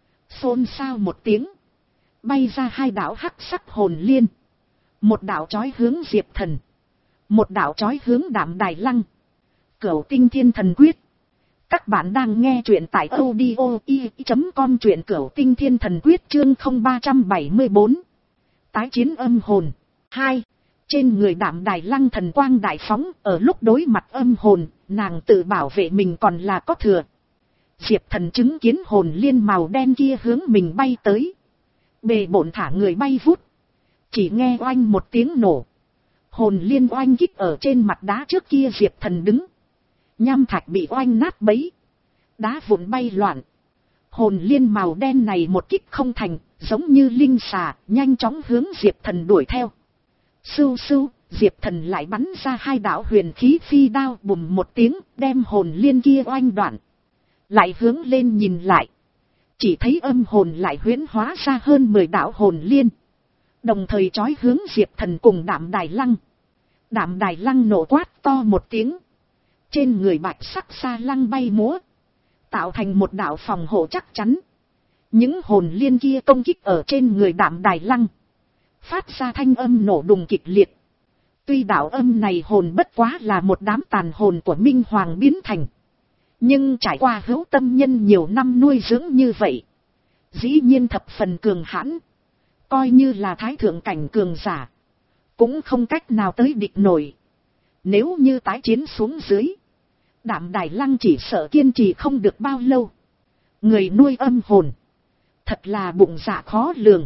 xôn xao một tiếng. Bay ra hai đạo hắc sắc hồn liên. Một đạo chói hướng Diệp Thần, Một đạo chói hướng Đạm Đài Lăng. Cửu Tinh Thiên Thần Quyết. Các bạn đang nghe truyện tại audio i chấm com, truyện Cửu Tinh Thiên Thần Quyết chương không ba trăm bảy mươi bốn. Tái chiến âm hồn. hai. Trên người Đạm Đài Lăng thần quang đại phóng, ở lúc đối mặt âm hồn, nàng tự bảo vệ mình còn là có thừa. Diệp Thần chứng kiến hồn liên màu đen kia hướng mình bay tới. Bề bộn thả người bay vút. Chỉ nghe oanh một tiếng nổ. Hồn liên oanh kích ở trên mặt đá trước kia Diệp Thần đứng. Nham thạch bị oanh nát bấy. Đá vụn bay loạn. Hồn liên màu đen này một kích không thành, giống như linh xà, nhanh chóng hướng Diệp Thần đuổi theo. Sưu sưu, Diệp Thần lại bắn ra hai đạo huyền khí phi đao, bùm một tiếng, đem hồn liên kia oanh đoạn. Lại hướng lên nhìn lại. Chỉ thấy âm hồn lại huyễn hóa ra hơn mười đạo hồn liên. Đồng thời chói hướng Diệp Thần cùng Đạm Đài Lăng. Đạm Đài Lăng nổ quát to một tiếng. Trên người bạch sắc sa lăng bay múa. Tạo thành một đạo phòng hộ chắc chắn. Những hồn liên kia công kích ở trên người Đạm Đài Lăng. Phát ra thanh âm nổ đùng kịch liệt. Tuy đạo âm này hồn bất quá là một đám tàn hồn của Minh Hoàng biến thành. Nhưng trải qua hữu tâm nhân nhiều năm nuôi dưỡng như vậy. Dĩ nhiên thập phần cường hãn. Coi như là thái thượng cảnh cường giả. Cũng không cách nào tới địch nổi. Nếu như tái chiến xuống dưới. Đạm Đài Lăng chỉ sợ kiên trì không được bao lâu. Người nuôi âm hồn. Thật là bụng dạ khó lường.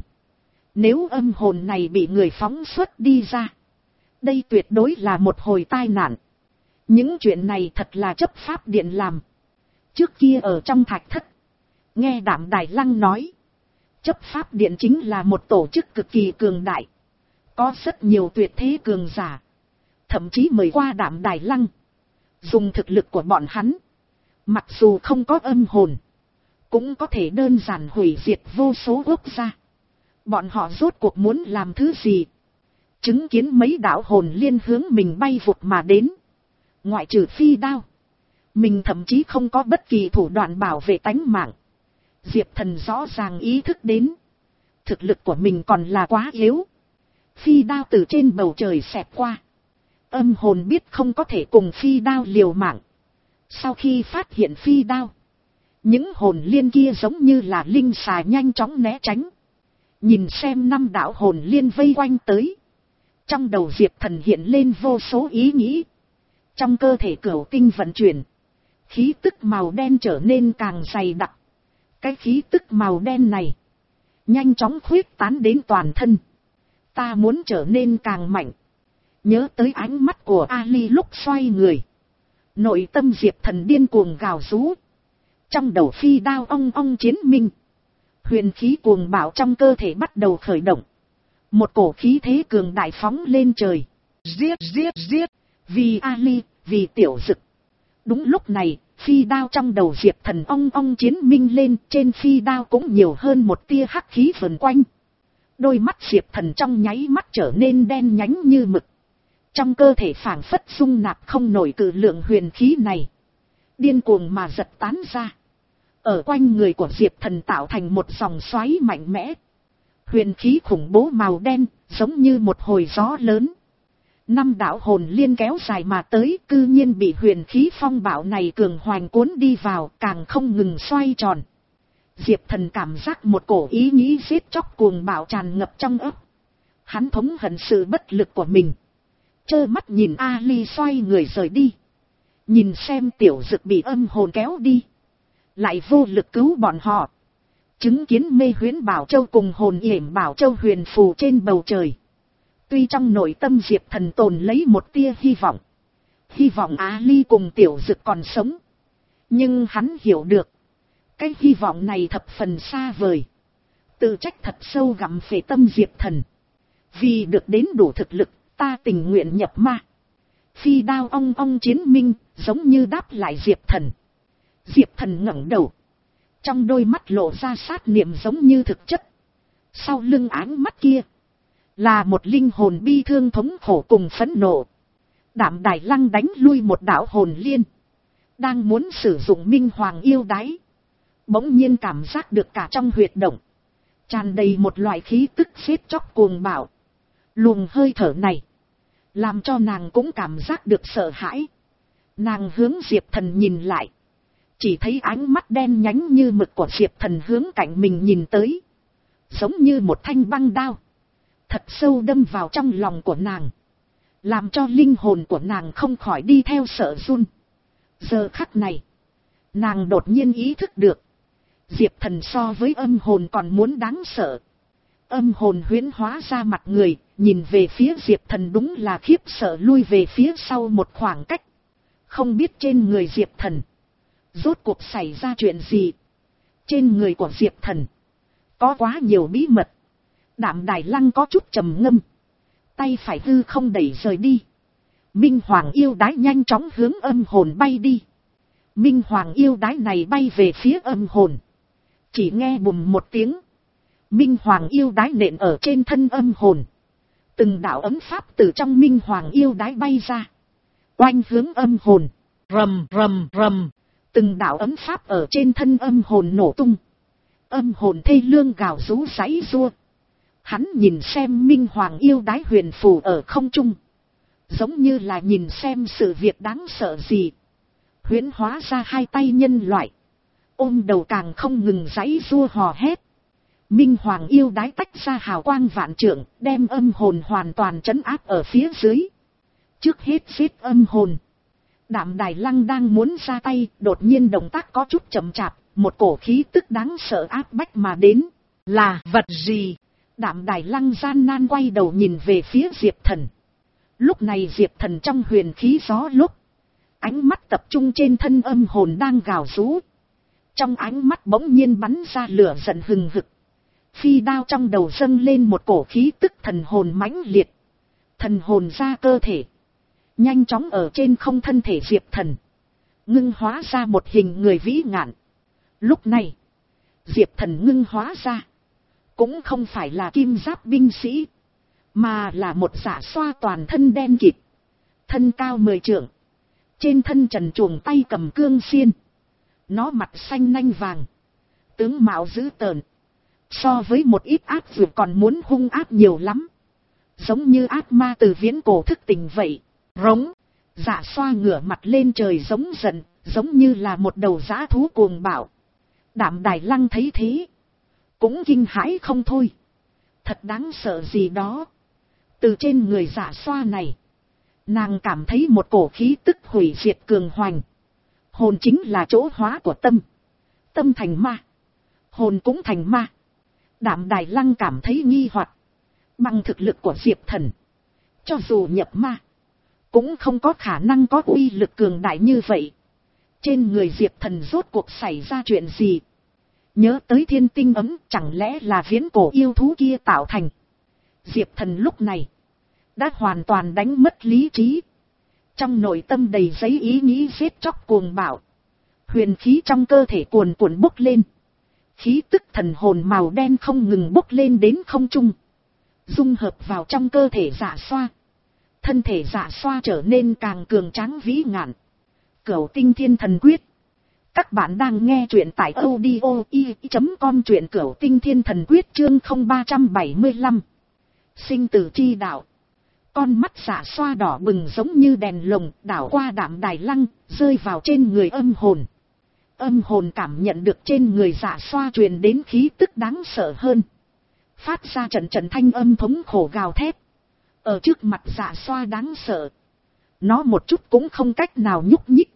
Nếu âm hồn này bị người phóng xuất đi ra. Đây tuyệt đối là một hồi tai nạn. Những chuyện này thật là chấp pháp điện làm. Trước kia ở trong thạch thất. Nghe Đạm Đài Lăng nói. Chấp pháp điện chính là một tổ chức cực kỳ cường đại. Có rất nhiều tuyệt thế cường giả. Thậm chí mời qua Đạm Đài Lăng. Dùng thực lực của bọn hắn. Mặc dù không có âm hồn. Cũng có thể đơn giản hủy diệt vô số quốc gia. Bọn họ rốt cuộc muốn làm thứ gì? Chứng kiến mấy đạo hồn liên hướng mình bay vụt mà đến. Ngoại trừ phi đao. Mình thậm chí không có bất kỳ thủ đoạn bảo vệ tánh mạng. Diệp Thần rõ ràng ý thức đến. Thực lực của mình còn là quá yếu. Phi đao từ trên bầu trời xẹt qua. Âm hồn biết không có thể cùng phi đao liều mạng. Sau khi phát hiện phi đao. Những hồn liên kia giống như là linh xà nhanh chóng né tránh. Nhìn xem năm đạo hồn liên vây quanh tới. Trong đầu Diệp Thần hiện lên vô số ý nghĩ. Trong cơ thể cửu tinh vận chuyển. Khí tức màu đen trở nên càng dày đặc. Cái khí tức màu đen này. Nhanh chóng khuyết tán đến toàn thân. Ta muốn trở nên càng mạnh. Nhớ tới ánh mắt của Ali lúc xoay người. Nội tâm Diệp Thần điên cuồng gào rú. Trong đầu phi đao ong ong chiến minh. Huyền khí cuồng bạo trong cơ thể bắt đầu khởi động. Một cổ khí thế cường đại phóng lên trời. Giết giết giết. Vì Ali, vì tiểu dực. Đúng lúc này, phi đao trong đầu Diệp Thần ong ong chiến minh lên. Trên phi đao cũng nhiều hơn một tia hắc khí vần quanh. Đôi mắt Diệp Thần trong nháy mắt trở nên đen nhánh như mực. Trong cơ thể phảng phất dung nạp không nổi cự lượng huyền khí này. Điên cuồng mà giật tán ra. Ở quanh người của Diệp Thần tạo thành một dòng xoáy mạnh mẽ. Huyền khí khủng bố màu đen, giống như một hồi gió lớn. Năm đạo hồn liên kéo dài mà tới, cư nhiên bị huyền khí phong bạo này cường hoành cuốn đi vào, càng không ngừng xoay tròn. Diệp Thần cảm giác một cổ ý nghĩ giết chóc cuồng bạo tràn ngập trong óc. Hắn thống hận sự bất lực của mình. Trơ mắt nhìn Ali xoay người rời đi. Nhìn xem tiểu dực bị âm hồn kéo đi. Lại vô lực cứu bọn họ. Chứng kiến mê huyễn Bảo Châu cùng hồn yểm Bảo Châu huyền phù trên bầu trời. Tuy trong nội tâm Diệp Thần tồn lấy một tia hy vọng. Hy vọng Ali cùng tiểu dực còn sống. Nhưng hắn hiểu được. Cái hy vọng này thập phần xa vời. Tự trách thật sâu gặm phệ tâm Diệp Thần. Vì được đến đủ thực lực, ta tình nguyện nhập ma. Phi đao ong ong chiến minh, giống như đáp lại Diệp Thần. Diệp Thần ngẩng đầu. Trong đôi mắt lộ ra sát niệm giống như thực chất. Sau lưng áng mắt kia. Là một linh hồn bi thương thống khổ cùng phẫn nộ. Đạm Đài Lăng đánh lui một đạo hồn liên. Đang muốn sử dụng minh hoàng yêu đái. Bỗng nhiên cảm giác được cả trong huyệt động. Tràn đầy một loại khí tức giết chóc cuồng bạo. Luồng hơi thở này. làm cho nàng cũng cảm giác được sợ hãi. Nàng hướng Diệp Thần nhìn lại, chỉ thấy ánh mắt đen nhánh như mực của Diệp Thần hướng cạnh mình nhìn tới, giống như một thanh băng đao, thật sâu đâm vào trong lòng của nàng, làm cho linh hồn của nàng không khỏi đi theo sợ run. Giờ khắc này, nàng đột nhiên ý thức được, Diệp Thần so với âm hồn còn muốn đáng sợ. Âm hồn huyễn hóa ra mặt người, nhìn về phía Diệp Thần đúng là khiếp sợ lui về phía sau một khoảng cách. Không biết trên người Diệp Thần rốt cuộc xảy ra chuyện gì. Trên người của Diệp Thần có quá nhiều bí mật. Đạm Đài Lăng có chút trầm ngâm, tay phải hư không đẩy rời đi. Minh Hoàng yêu đái nhanh chóng hướng âm hồn bay đi. Minh Hoàng yêu đái này bay về phía âm hồn, chỉ nghe bùm một tiếng, Minh Hoàng yêu đái nện ở trên thân âm hồn. Từng đạo ấm pháp từ trong Minh Hoàng yêu đái bay ra, oanh hướng âm hồn. Rầm rầm rầm, từng đạo ấm pháp ở trên thân âm hồn nổ tung. Âm hồn thê lương gào rú giãy giụa. Hắn nhìn xem Minh Hoàng yêu đái huyền phù ở không trung, giống như là nhìn xem sự việc đáng sợ gì. Huyễn hóa ra hai tay nhân loại, ôm đầu càng không ngừng giãy giụa hò hét. Minh Hoàng yêu đái tách ra hào quang vạn trượng, đem âm hồn hoàn toàn trấn áp ở phía dưới. Trước hết giết âm hồn, Đạm Đài Lăng đang muốn ra tay, đột nhiên động tác có chút chậm chạp, một cổ khí tức đáng sợ áp bách mà đến. Là vật gì? Đạm Đài Lăng gian nan quay đầu nhìn về phía Diệp Thần. Lúc này Diệp Thần trong huyền khí gió lúc, ánh mắt tập trung trên thân âm hồn đang gào rú. Trong ánh mắt bỗng nhiên bắn ra lửa giận hừng hực. Phi đao trong đầu dâng lên một cổ khí tức thần hồn mãnh liệt. Thần hồn ra cơ thể, nhanh chóng ở trên không thân thể Diệp Thần, ngưng hóa ra một hình người vĩ ngạn. Lúc này, Diệp Thần ngưng hóa ra, cũng không phải là kim giáp binh sĩ, mà là một giả xoa toàn thân đen kịt, thân cao mười trượng, trên thân trần truồng tay cầm cương xiên. Nó mặt xanh nanh vàng, tướng mạo dữ tợn, so với một ít ác vượt còn muốn hung ác nhiều lắm, giống như ác ma từ viễn cổ thức tỉnh vậy. Rống, giả xoa ngửa mặt lên trời giống giận, giống như là một đầu dã thú cuồng bạo. Đạm Đài Lăng thấy thế, cũng kinh hãi không thôi. Thật đáng sợ gì đó. Từ trên người giả xoa này, nàng cảm thấy một cổ khí tức hủy diệt cường hoành. Hồn chính là chỗ hóa của tâm. Tâm thành ma, hồn cũng thành ma. Đạm Đài Lăng cảm thấy nghi hoặc. Bằng thực lực của Diệp Thần, cho dù nhập ma, cũng không có khả năng có uy lực cường đại như vậy. Trên người Diệp Thần rốt cuộc xảy ra chuyện gì? Nhớ tới thiên tinh ấm, chẳng lẽ là viễn cổ yêu thú kia tạo thành? Diệp Thần lúc này đã hoàn toàn đánh mất lý trí. Trong nội tâm đầy giấy ý nghĩ giết chóc cuồng bạo. Huyền khí trong cơ thể cuồn cuộn bốc lên. Khí tức thần hồn màu đen không ngừng bốc lên đến không trung, dung hợp vào trong cơ thể Dạ Xoa. Thân thể Dạ Xoa trở nên càng cường tráng vĩ ngạn. Cửu Tinh Thiên Thần Quyết. Các bạn đang nghe truyện tại audio i chấm com, truyện Cửu Tinh Thiên Thần Quyết chương không ba bảy lăm. Sinh tử chi đạo. Con mắt Dạ Xoa đỏ bừng giống như đèn lồng, đảo qua Đạm Đài Lăng, rơi vào trên người âm hồn. Âm hồn cảm nhận được trên người Dạ Xoa truyền đến khí tức đáng sợ hơn, phát ra trận trận thanh âm thống khổ gào thét. Ở trước mặt Dạ Xoa đáng sợ, nó một chút cũng không cách nào nhúc nhích,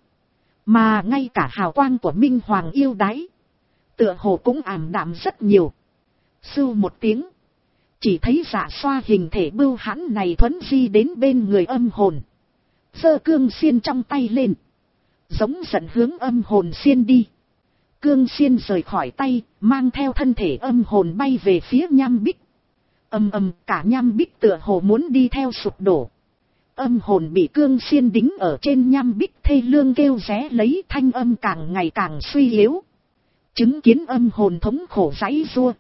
mà ngay cả hào quang của Minh Hoàng yêu đái tựa hồ cũng ảm đạm rất nhiều. Sưu một tiếng, chỉ thấy Dạ Xoa hình thể bưu hãn này thuấn di đến bên người âm hồn, giơ cương xiên trong tay lên, giống giận hướng âm hồn xiên đi. Cương xiên rời khỏi tay, mang theo thân thể âm hồn bay về phía nham bích. Ầm ầm, cả nham bích tựa hồ muốn đi theo sụp đổ. Âm hồn bị cương xiên đính ở trên nham bích thê lương kêu ré lấy, thanh âm càng ngày càng suy yếu. Chứng kiến âm hồn thống khổ giãy giụa,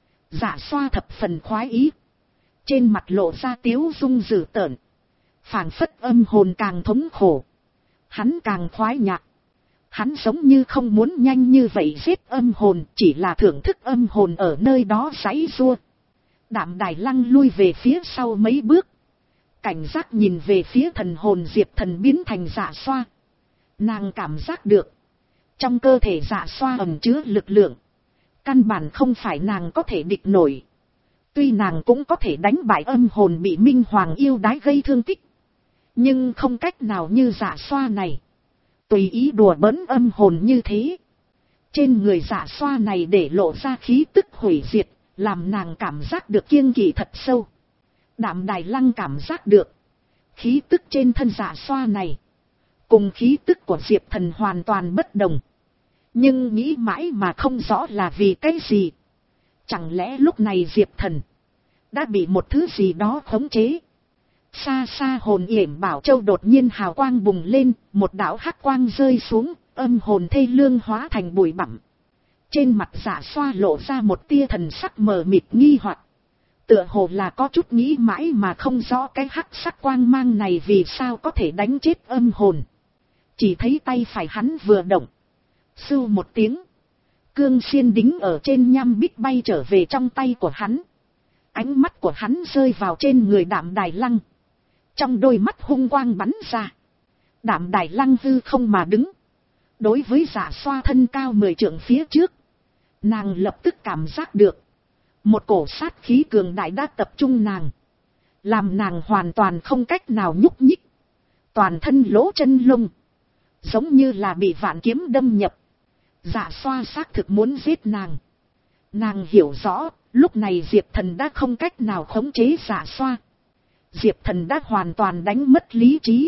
Dạ Xoa thập phần khoái ý, trên mặt lộ ra tiếu dung dữ tợn. Phảng phất âm hồn càng thống khổ, hắn càng khoái nhạc. Hắn giống như không muốn nhanh như vậy giết âm hồn, chỉ là thưởng thức âm hồn ở nơi đó giãy giụa. Đạm Đài Lăng lui về phía sau mấy bước, cảnh giác nhìn về phía thần hồn Diệp Thần biến thành Dạ Xoa. Nàng cảm giác được, trong cơ thể Dạ Xoa ẩn chứa lực lượng, căn bản không phải nàng có thể địch nổi. Tuy nàng cũng có thể đánh bại âm hồn bị Minh Hoàng yêu đái gây thương tích, nhưng không cách nào như Dạ Xoa này tùy ý đùa bỡn âm hồn như thế. Trên người Dạ Xoa này để lộ ra khí tức hủy diệt, làm nàng cảm giác được kiêng kỵ thật sâu. Đạm Đài Lăng cảm giác được, khí tức trên thân Dạ Xoa này cùng khí tức của Diệp Thần hoàn toàn bất đồng. Nhưng nghĩ mãi mà không rõ là vì cái gì. Chẳng lẽ lúc này Diệp Thần đã bị một thứ gì đó khống chế? Xa xa hồn yểm bảo châu đột nhiên hào quang bùng lên, một đạo hắc quang rơi xuống, âm hồn thê lương hóa thành bụi bặm. Trên mặt Dạ Xoa lộ ra một tia thần sắc mờ mịt nghi hoặc. Tựa hồ là có chút nghĩ mãi mà không rõ cái hắc sắc quang mang này vì sao có thể đánh chết âm hồn. Chỉ thấy tay phải hắn vừa động, sưu một tiếng, cương xiên đính ở trên nham bích bay trở về trong tay của hắn. Ánh mắt của hắn rơi vào trên người Đạm Đài Lăng, trong đôi mắt hung quang bắn ra. Đạm Đài Lăng hư không mà đứng, đối với Dạ Xoa thân cao mười trượng phía trước, nàng lập tức cảm giác được một cổ sát khí cường đại đã tập trung nàng, làm nàng hoàn toàn không cách nào nhúc nhích, toàn thân lỗ chân lông giống như là bị vạn kiếm đâm nhập. Dạ Xoa xác thực muốn giết nàng. Nàng hiểu rõ, lúc này Diệp Thần đã không cách nào khống chế Dạ Xoa. Diệp Thần đã hoàn toàn đánh mất lý trí.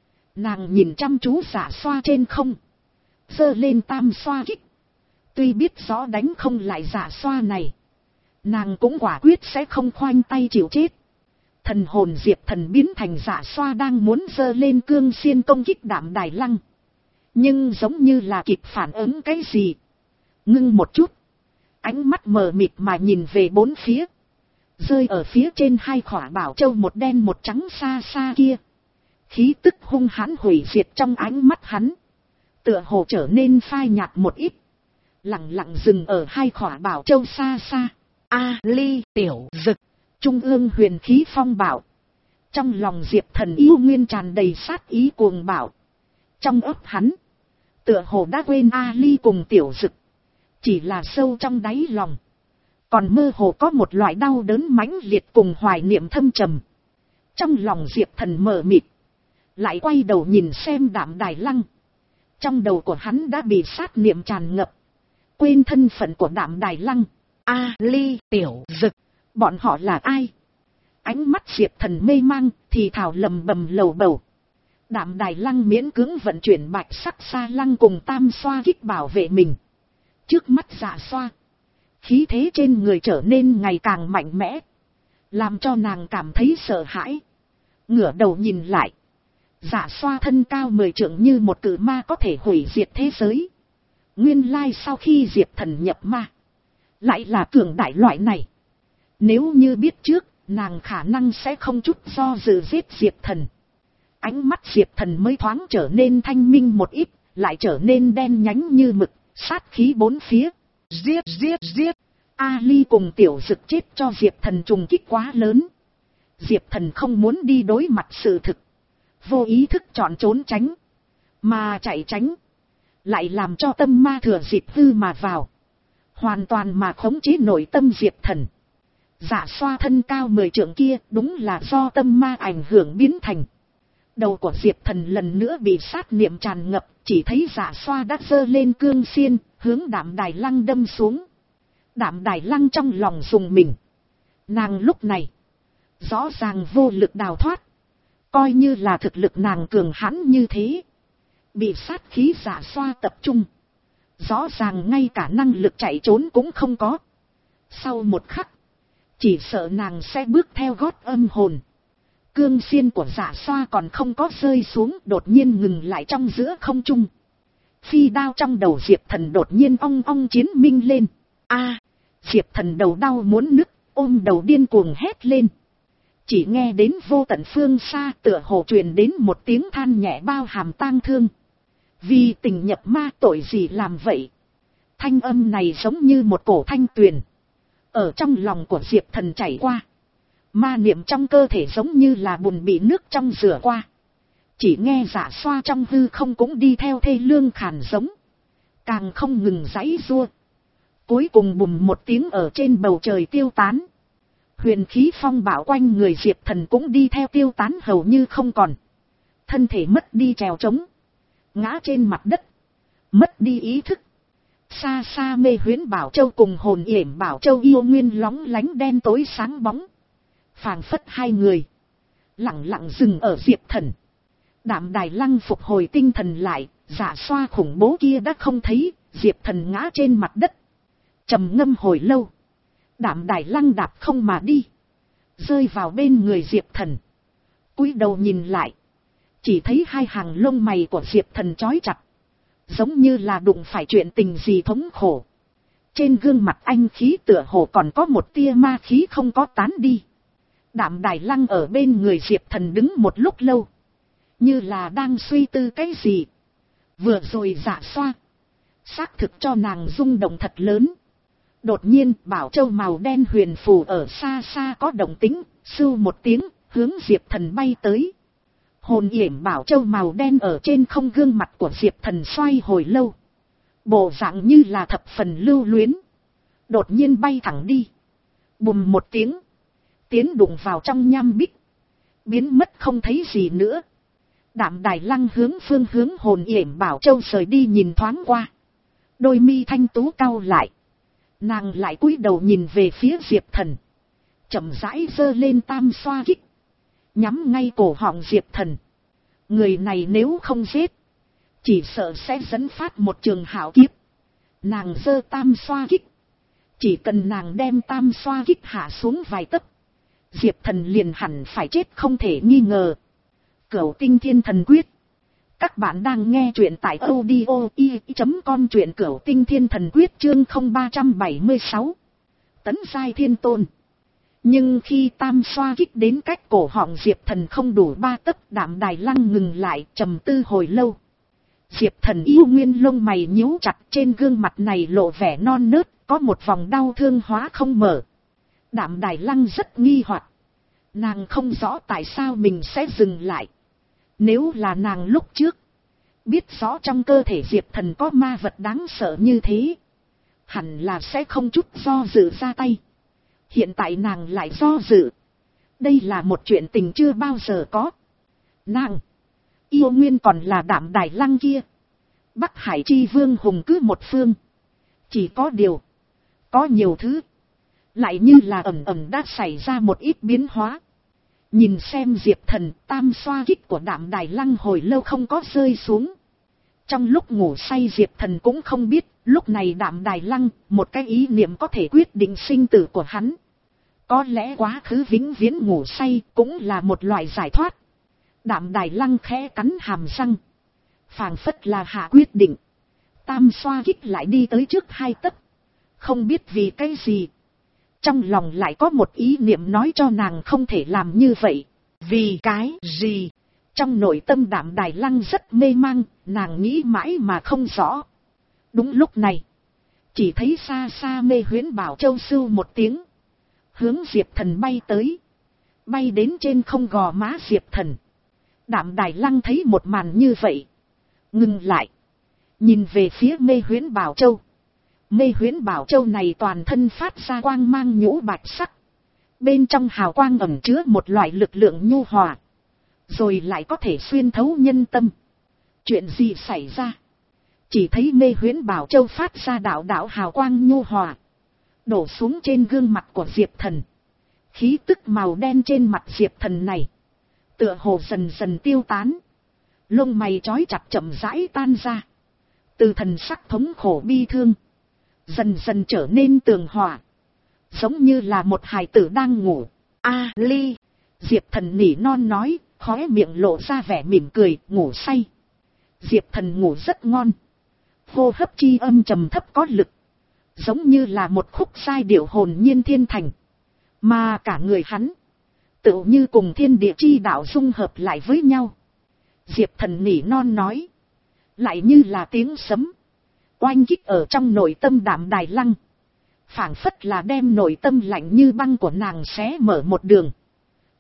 Nàng nhìn chăm chú Dạ Xoa trên không, giơ lên tam xoa kích. Tuy biết rõ đánh không lại Dạ Xoa này, nàng cũng quả quyết sẽ không khoanh tay chịu chết. Thần hồn Diệp Thần biến thành Dạ Xoa đang muốn giơ lên cương xiên công kích Đạm Đài Lăng, nhưng giống như là kịp phản ứng cái gì, ngưng một chút, ánh mắt mờ mịt mà nhìn về bốn phía, rơi ở phía trên hai khỏa bảo châu một đen một trắng xa xa kia. Khí tức hung hãn hủy diệt trong ánh mắt hắn, tựa hồ trở nên phai nhạt một ít, lặng lặng dừng ở hai khỏa bảo châu xa xa. A Ly tiểu dực, trung ương huyền khí phong bảo. Trong lòng Diệp Thần yêu nguyên tràn đầy sát ý cuồng bạo. Trong ấp hắn, tựa hồ đã quên A Ly cùng tiểu dực, chỉ là sâu trong đáy lòng còn mơ hồ có một loại đau đớn mãnh liệt cùng hoài niệm thâm trầm. Trong lòng Diệp Thần mờ mịt, lại quay đầu nhìn xem Đạm Đài Lăng. Trong đầu của hắn đã bị sát niệm tràn ngập, quên thân phận của Đạm Đài Lăng. A Ly tiểu dực, bọn họ là ai? Ánh mắt Diệp Thần mê mang, thì thào lầm bầm lầu bầu. Đạm Đài Lăng miễn cưỡng vận chuyển bạch sắc sa lăng cùng tam xoa kích bảo vệ mình. Trước mắt Dạ Xoa, khí thế trên người trở nên ngày càng mạnh mẽ, làm cho nàng cảm thấy sợ hãi. Ngửa đầu nhìn lại, Dạ Xoa thân cao mười trượng như một cự ma có thể hủy diệt thế giới. Nguyên lai sau khi Diệp Thần nhập ma, lại là cường đại loại này. Nếu như biết trước, nàng khả năng sẽ không chút do dự giết Diệp Thần. Ánh mắt Diệp Thần mới thoáng trở nên thanh minh một ít, lại trở nên đen nhánh như mực, sát khí bốn phía. Giết giết giết. A Ly cùng tiểu dực chết cho Diệp Thần trùng kích quá lớn. Diệp Thần không muốn đi đối mặt sự thực, vô ý thức chọn trốn tránh, mà chạy tránh lại làm cho tâm ma thừa dịp hư mà vào, hoàn toàn mà khống chế nội tâm Diệp Thần. Dạ Xoa thân cao mười trượng kia đúng là do tâm ma ảnh hưởng biến thành. Đầu của Diệp Thần lần nữa bị sát niệm tràn ngập, chỉ thấy Dạ Xoa đã giơ lên cương xiên, hướng Đạm Đài Lăng đâm xuống. Đạm Đài Lăng trong lòng dùng mình. Nàng lúc này rõ ràng vô lực đào thoát. Coi như là thực lực nàng cường hãn như thế, bị sát khí Dạ Xoa tập trung, rõ ràng ngay cả năng lực chạy trốn cũng không có. Sau một khắc, chỉ sợ nàng sẽ bước theo gót âm hồn. Cương xiên của Dạ Xoa còn không có rơi xuống, đột nhiên ngừng lại trong giữa không trung. Phi đao trong đầu Diệp Thần đột nhiên ong ong chiến minh lên. A, Diệp Thần đầu đau muốn nứt, ôm đầu điên cuồng hét lên. Chỉ nghe đến vô tận phương xa tựa hồ truyền đến một tiếng than nhẹ bao hàm tang thương. Vì tình nhập ma tội gì làm vậy? Thanh âm này giống như một cổ thanh tuyền, ở trong lòng của Diệp Thần chảy qua, Ma niệm trong cơ thể giống như là bùn bị nước trong rửa qua. Chỉ nghe Dạ Xoa trong hư không cũng đi theo thê lương khàn giống. Càng không ngừng giãy giụa. Cuối cùng bùm một tiếng ở trên bầu trời tiêu tán. Huyền khí phong bạo quanh người Diệp Thần cũng đi theo tiêu tán hầu như không còn. Thân thể mất đi trèo trống. Ngã trên mặt đất. Mất đi ý thức. Xa xa Mê Huyễn Bảo Châu cùng Hồn Yểm Bảo Châu yêu nguyên lóng lánh đen tối sáng bóng. Phảng phất hai người. Lặng lặng dừng ở Diệp Thần. Đạm Đài Lăng phục hồi tinh thần lại. Dạ Xoa khủng bố kia đã không thấy. Diệp Thần ngã trên mặt đất. Trầm ngâm hồi lâu. Đạm Đài Lăng đạp không mà đi. Rơi vào bên người Diệp Thần. Cúi đầu nhìn lại. Chỉ thấy hai hàng lông mày của Diệp Thần chói chặt. Giống như là đụng phải chuyện tình gì thống khổ. Trên gương mặt anh khí tựa hồ còn có một tia ma khí không có tán đi. Đạm Đài Lăng ở bên người Diệp Thần đứng một lúc lâu. Như là đang suy tư cái gì. Vừa rồi Dạ Xoa. Xác thực cho nàng rung động thật lớn. Đột nhiên Bảo Châu màu đen huyền phù ở xa xa có động tĩnh. Sưu một tiếng hướng Diệp Thần bay tới. Hồn Yểm Bảo Châu màu đen ở trên không gương mặt của Diệp Thần xoay hồi lâu. Bộ dạng như là thập phần lưu luyến. Đột nhiên bay thẳng đi. Bùm một tiếng. Tiến đụng vào trong nham bích. Biến mất không thấy gì nữa. Đạm Đài Lăng hướng phương hướng Hồn Yểm Bảo Châu rời đi nhìn thoáng qua. Đôi mi thanh tú cau lại. Nàng lại cúi đầu nhìn về phía Diệp Thần. Chậm rãi giơ lên tam xoa kích. Nhắm ngay cổ họng Diệp Thần. Người này nếu không giết. Chỉ sợ sẽ dẫn phát một trường hảo kiếp. Nàng giơ tam xoa kích. Chỉ cần nàng đem tam xoa kích hạ xuống vài tấc. Diệp Thần liền hẳn phải chết không thể nghi ngờ. Cửu Tinh Thiên Thần Quyết. Các bạn đang nghe truyện tại audio i chấm com truyện Cửu Tinh Thiên Thần Quyết chương không ba bảy sáu. Tấn giai thiên tôn. Nhưng khi tam xoa kích đến cách cổ họng Diệp Thần không đủ ba tấc, Đạm Đài Lăng ngừng lại trầm tư hồi lâu. Diệp Thần yêu nguyên lông mày nhíu chặt, trên gương mặt này lộ vẻ non nớt, có một vòng đau thương hóa không mở. Đạm Đài Lăng rất nghi hoặc. Nàng không rõ tại sao mình sẽ dừng lại. Nếu là nàng lúc trước, biết rõ trong cơ thể Diệp Thần có ma vật đáng sợ như thế, hẳn là sẽ không chút do dự ra tay. Hiện tại nàng lại do dự. Đây là một chuyện tình chưa bao giờ có. Nàng yêu nguyên còn là Đạm Đài Lăng kia. Bắc Hải chi vương hùng cứ một phương. Chỉ có điều, có nhiều thứ lại như là ẩm ẩm đã xảy ra một ít biến hóa. Nhìn xem Diệp Thần, tam xoa kích của Đạm Đài Lăng hồi lâu không có rơi xuống. Trong lúc ngủ say Diệp Thần cũng không biết, lúc này Đạm Đài Lăng, một cái ý niệm có thể quyết định sinh tử của hắn. Có lẽ quá khứ vĩnh viễn ngủ say cũng là một loại giải thoát. Đạm Đài Lăng khẽ cắn hàm răng. Phảng phất là hạ quyết định. Tam xoa kích lại đi tới trước hai tấc. Không biết vì cái gì. Trong lòng lại có một ý niệm nói cho nàng không thể làm như vậy. Vì cái gì? Trong nội tâm Đạm Đài Lăng rất mê mang, nàng nghĩ mãi mà không rõ. Đúng lúc này, chỉ thấy xa xa Mê Huyễn Bảo Châu sưu một tiếng. Hướng Diệp Thần bay tới. Bay đến trên không gò má Diệp Thần. Đạm Đài Lăng thấy một màn như vậy. Ngừng lại. Nhìn về phía Mê Huyễn Bảo Châu. Mê Huyễn Bảo Châu này toàn thân phát ra quang mang nhũ bạch sắc. Bên trong hào quang ẩn chứa một loại lực lượng nhu hòa. Rồi lại có thể xuyên thấu nhân tâm. Chuyện gì xảy ra? Chỉ thấy Mê Huyễn Bảo Châu phát ra đạo đạo hào quang nhu hòa. Đổ xuống trên gương mặt của Diệp Thần. Khí tức màu đen trên mặt Diệp Thần này. Tựa hồ dần dần tiêu tán. Lông mày trói chặt chậm rãi tan ra. Từ thần sắc thống khổ bi thương. Dần dần trở nên tường hòa. Giống như là một hài tử đang ngủ. A Ly. Diệp Thần nỉ non nói. Khóe miệng lộ ra vẻ mỉm cười, ngủ say. Diệp Thần ngủ rất ngon. Hô hấp chi âm trầm thấp có lực. Giống như là một khúc giai điệu hồn nhiên thiên thành. Mà cả người hắn, tựu như cùng thiên địa chi đạo dung hợp lại với nhau. Diệp Thần nỉ non nói. Lại như là tiếng sấm. Oanh kích ở trong nội tâm Đạm Đài Lăng. Phảng phất là đem nội tâm lạnh như băng của nàng xé mở một đường.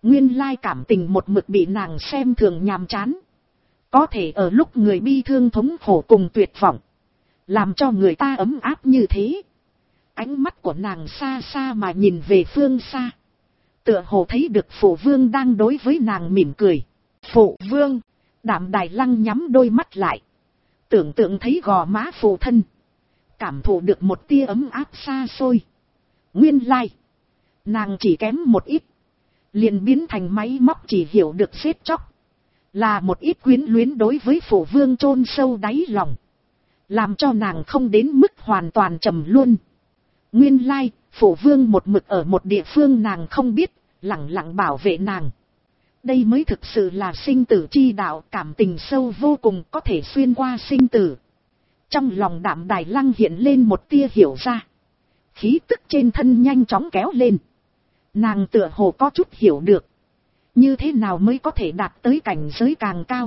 Nguyên lai cảm tình một mực bị nàng xem thường nhàm chán. Có thể ở lúc người bi thương thống khổ cùng tuyệt vọng. Làm cho người ta ấm áp như thế. Ánh mắt của nàng xa xa mà nhìn về phương xa. Tựa hồ thấy được phụ vương đang đối với nàng mỉm cười. Phụ vương, Đạm Đài Lăng nhắm đôi mắt lại. Tưởng tượng thấy gò má phụ thân. Cảm thụ được một tia ấm áp xa xôi. Nguyên lai. Nàng chỉ kém một ít. Liền biến thành máy móc chỉ hiểu được xếp chóc. Là một ít quyến luyến đối với phụ vương chôn sâu đáy lòng. Làm cho nàng không đến mức hoàn toàn trầm luôn. Nguyên lai, phụ vương một mực ở một địa phương nàng không biết, lẳng lặng bảo vệ nàng. Đây mới thực sự là sinh tử chi đạo, cảm tình sâu vô cùng có thể xuyên qua sinh tử. Trong lòng Đạm Đài Lăng hiện lên một tia hiểu ra. Khí tức trên thân nhanh chóng kéo lên. Nàng tựa hồ có chút hiểu được. Như thế nào mới có thể đạt tới cảnh giới càng cao.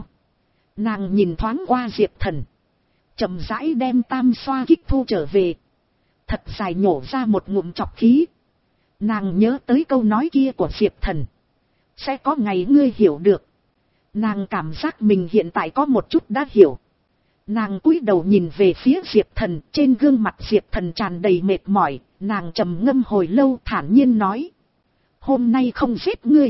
Nàng nhìn thoáng qua Diệp Thần. Chậm rãi đem tam xoa kích thu trở về. Thật dài nhổ ra một ngụm chọc khí. Nàng nhớ tới câu nói kia của Diệp Thần. Sẽ có ngày ngươi hiểu được. Nàng cảm giác mình hiện tại có một chút đã hiểu. Nàng cúi đầu nhìn về phía Diệp Thần. Trên gương mặt Diệp Thần tràn đầy mệt mỏi. Nàng trầm ngâm hồi lâu thản nhiên nói. Hôm nay không giết ngươi.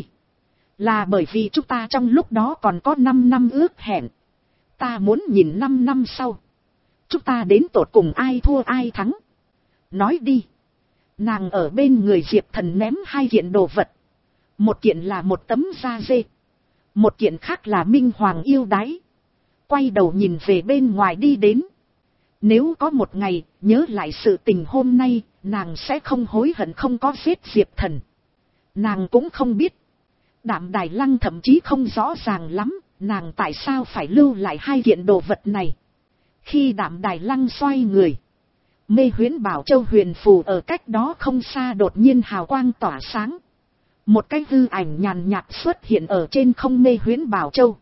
Là bởi vì chúng ta trong lúc đó còn có năm năm ước hẹn. Ta muốn nhìn năm năm sau. Chúng ta đến tột cùng ai thua ai thắng. Nói đi. Nàng ở bên người Diệp Thần ném hai kiện đồ vật. Một kiện là một tấm da dê. Một kiện khác là Minh Hoàng yêu đái. Quay đầu nhìn về bên ngoài đi đến. Nếu có một ngày nhớ lại sự tình hôm nay, nàng sẽ không hối hận không có giết Diệp Thần. Nàng cũng không biết. Đạm Đài Lăng thậm chí không rõ ràng lắm, nàng tại sao phải lưu lại hai kiện đồ vật này. Khi Đạm Đài Lăng xoay người, Mê Huyễn Bảo Châu huyền phù ở cách đó không xa đột nhiên hào quang tỏa sáng. Một cái hư ảnh nhàn nhạt xuất hiện ở trên không Mê Huyễn Bảo Châu.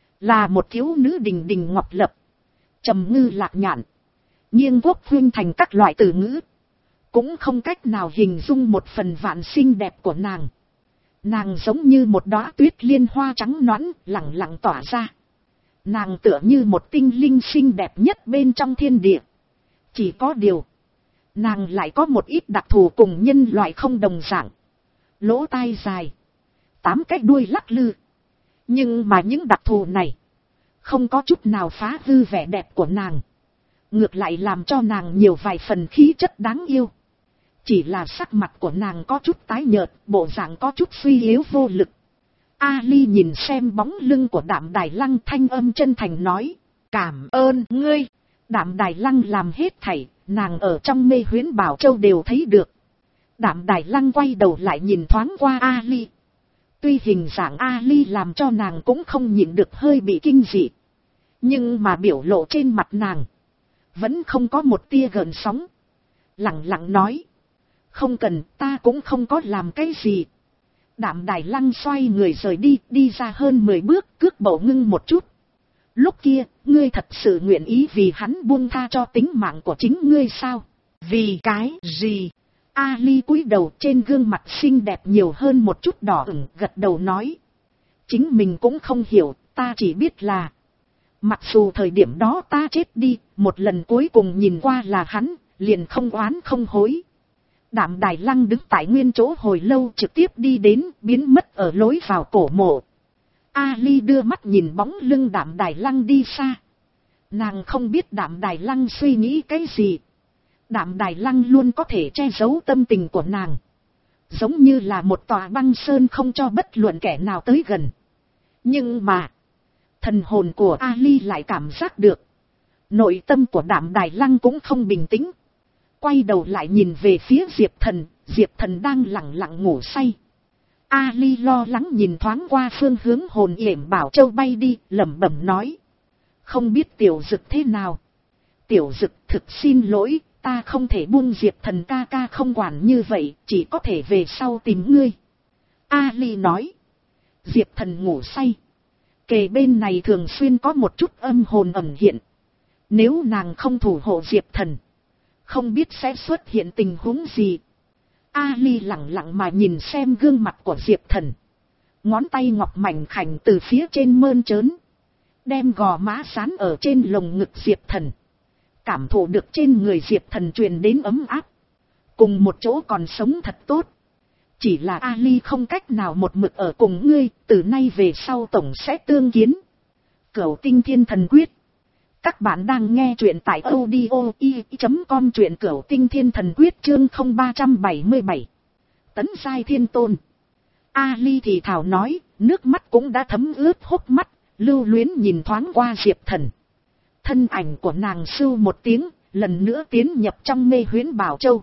Là một thiếu nữ đình đình ngọc lập, trầm ngư lạc nhạn, nghiêng quốc huyên thành các loại từ ngữ. Cũng không cách nào hình dung một phần vạn xinh đẹp của nàng. Nàng giống như một đóa tuyết liên hoa trắng nõn, lẳng lặng tỏa ra. Nàng tựa như một tinh linh xinh đẹp nhất bên trong thiên địa. Chỉ có điều, nàng lại có một ít đặc thù cùng nhân loại không đồng dạng. Lỗ tai dài, tám cái đuôi lắc lư. Nhưng mà những đặc thù này, không có chút nào phá hư vẻ đẹp của nàng. Ngược lại làm cho nàng nhiều vài phần khí chất đáng yêu. Chỉ là sắc mặt của nàng có chút tái nhợt, bộ dạng có chút suy yếu vô lực. Ali nhìn xem bóng lưng của Đạm Đài Lăng, thanh âm chân thành nói. Cảm ơn ngươi. Đạm Đài Lăng làm hết thảy, nàng ở trong Mê Huyễn Bảo Châu đều thấy được. Đạm Đài Lăng quay đầu lại nhìn thoáng qua Ali. Tuy hình dạng Ali làm cho nàng cũng không nhịn được hơi bị kinh dị. Nhưng mà biểu lộ trên mặt nàng vẫn không có một tia gợn sóng. Lặng lặng nói. Không cần, ta cũng không có làm cái gì. Đạm Đài Lăng xoay người rời đi, đi ra hơn mười bước, cước bộ ngưng một chút. Lúc kia, ngươi thật sự nguyện ý vì hắn buông tha cho tính mạng của chính ngươi sao? Vì cái gì? Ali cúi đầu, trên gương mặt xinh đẹp nhiều hơn một chút đỏ ửng, gật đầu nói. Chính mình cũng không hiểu, ta chỉ biết là. Mặc dù thời điểm đó ta chết đi, một lần cuối cùng nhìn qua là hắn, liền không oán không hối. Đạm Đài Lăng đứng tại nguyên chỗ hồi lâu, trực tiếp đi đến, biến mất ở lối vào cổ mộ. Ali đưa mắt nhìn bóng lưng Đạm Đài Lăng đi xa. Nàng không biết Đạm Đài Lăng suy nghĩ cái gì. Đạm Đài Lăng luôn có thể che giấu tâm tình của nàng. Giống như là một tòa băng sơn không cho bất luận kẻ nào tới gần. Nhưng mà, thần hồn của Ali lại cảm giác được. Nội tâm của Đạm Đài Lăng cũng không bình tĩnh. Quay đầu lại nhìn về phía Diệp Thần, Diệp Thần đang lặng lặng ngủ say. Ali lo lắng nhìn thoáng qua phương hướng hồn yểm Bảo Châu bay đi, lẩm bẩm nói. Không biết Tiểu Dực thế nào. Tiểu Dực thực xin lỗi, ta không thể buông Diệp Thần ca ca không quản như vậy, chỉ có thể về sau tìm ngươi. Ali nói. Diệp Thần ngủ say. Kề bên này thường xuyên có một chút âm hồn ẩn hiện. Nếu nàng không thủ hộ Diệp Thần, không biết sẽ xuất hiện tình huống gì. Ali lặng lặng mà nhìn xem gương mặt của Diệp Thần. ngón tay ngọc mảnh khảnh từ phía trên mơn trớn, đem gò má sán ở trên lồng ngực Diệp Thần, cảm thụ được trên người Diệp Thần truyền đến ấm áp, cùng một chỗ còn sống thật tốt. Chỉ là Ali không cách nào một mực ở cùng ngươi, từ nay về sau tổng sẽ tương kiến. Cửu Tinh Thiên Thần Quyết. Các bạn đang nghe truyện tại audio i chấm com, truyện Cửu Tinh Thiên Thần Quyết chương không ba trăm bảy mươi bảy. Tấn giai thiên tôn. Ali thì thảo nói, nước mắt cũng đã thấm ướt hốc mắt, lưu luyến nhìn thoáng qua Diệp Thần. Thân ảnh của nàng sưu một tiếng, lần nữa tiến nhập trong mê huyễn bảo châu.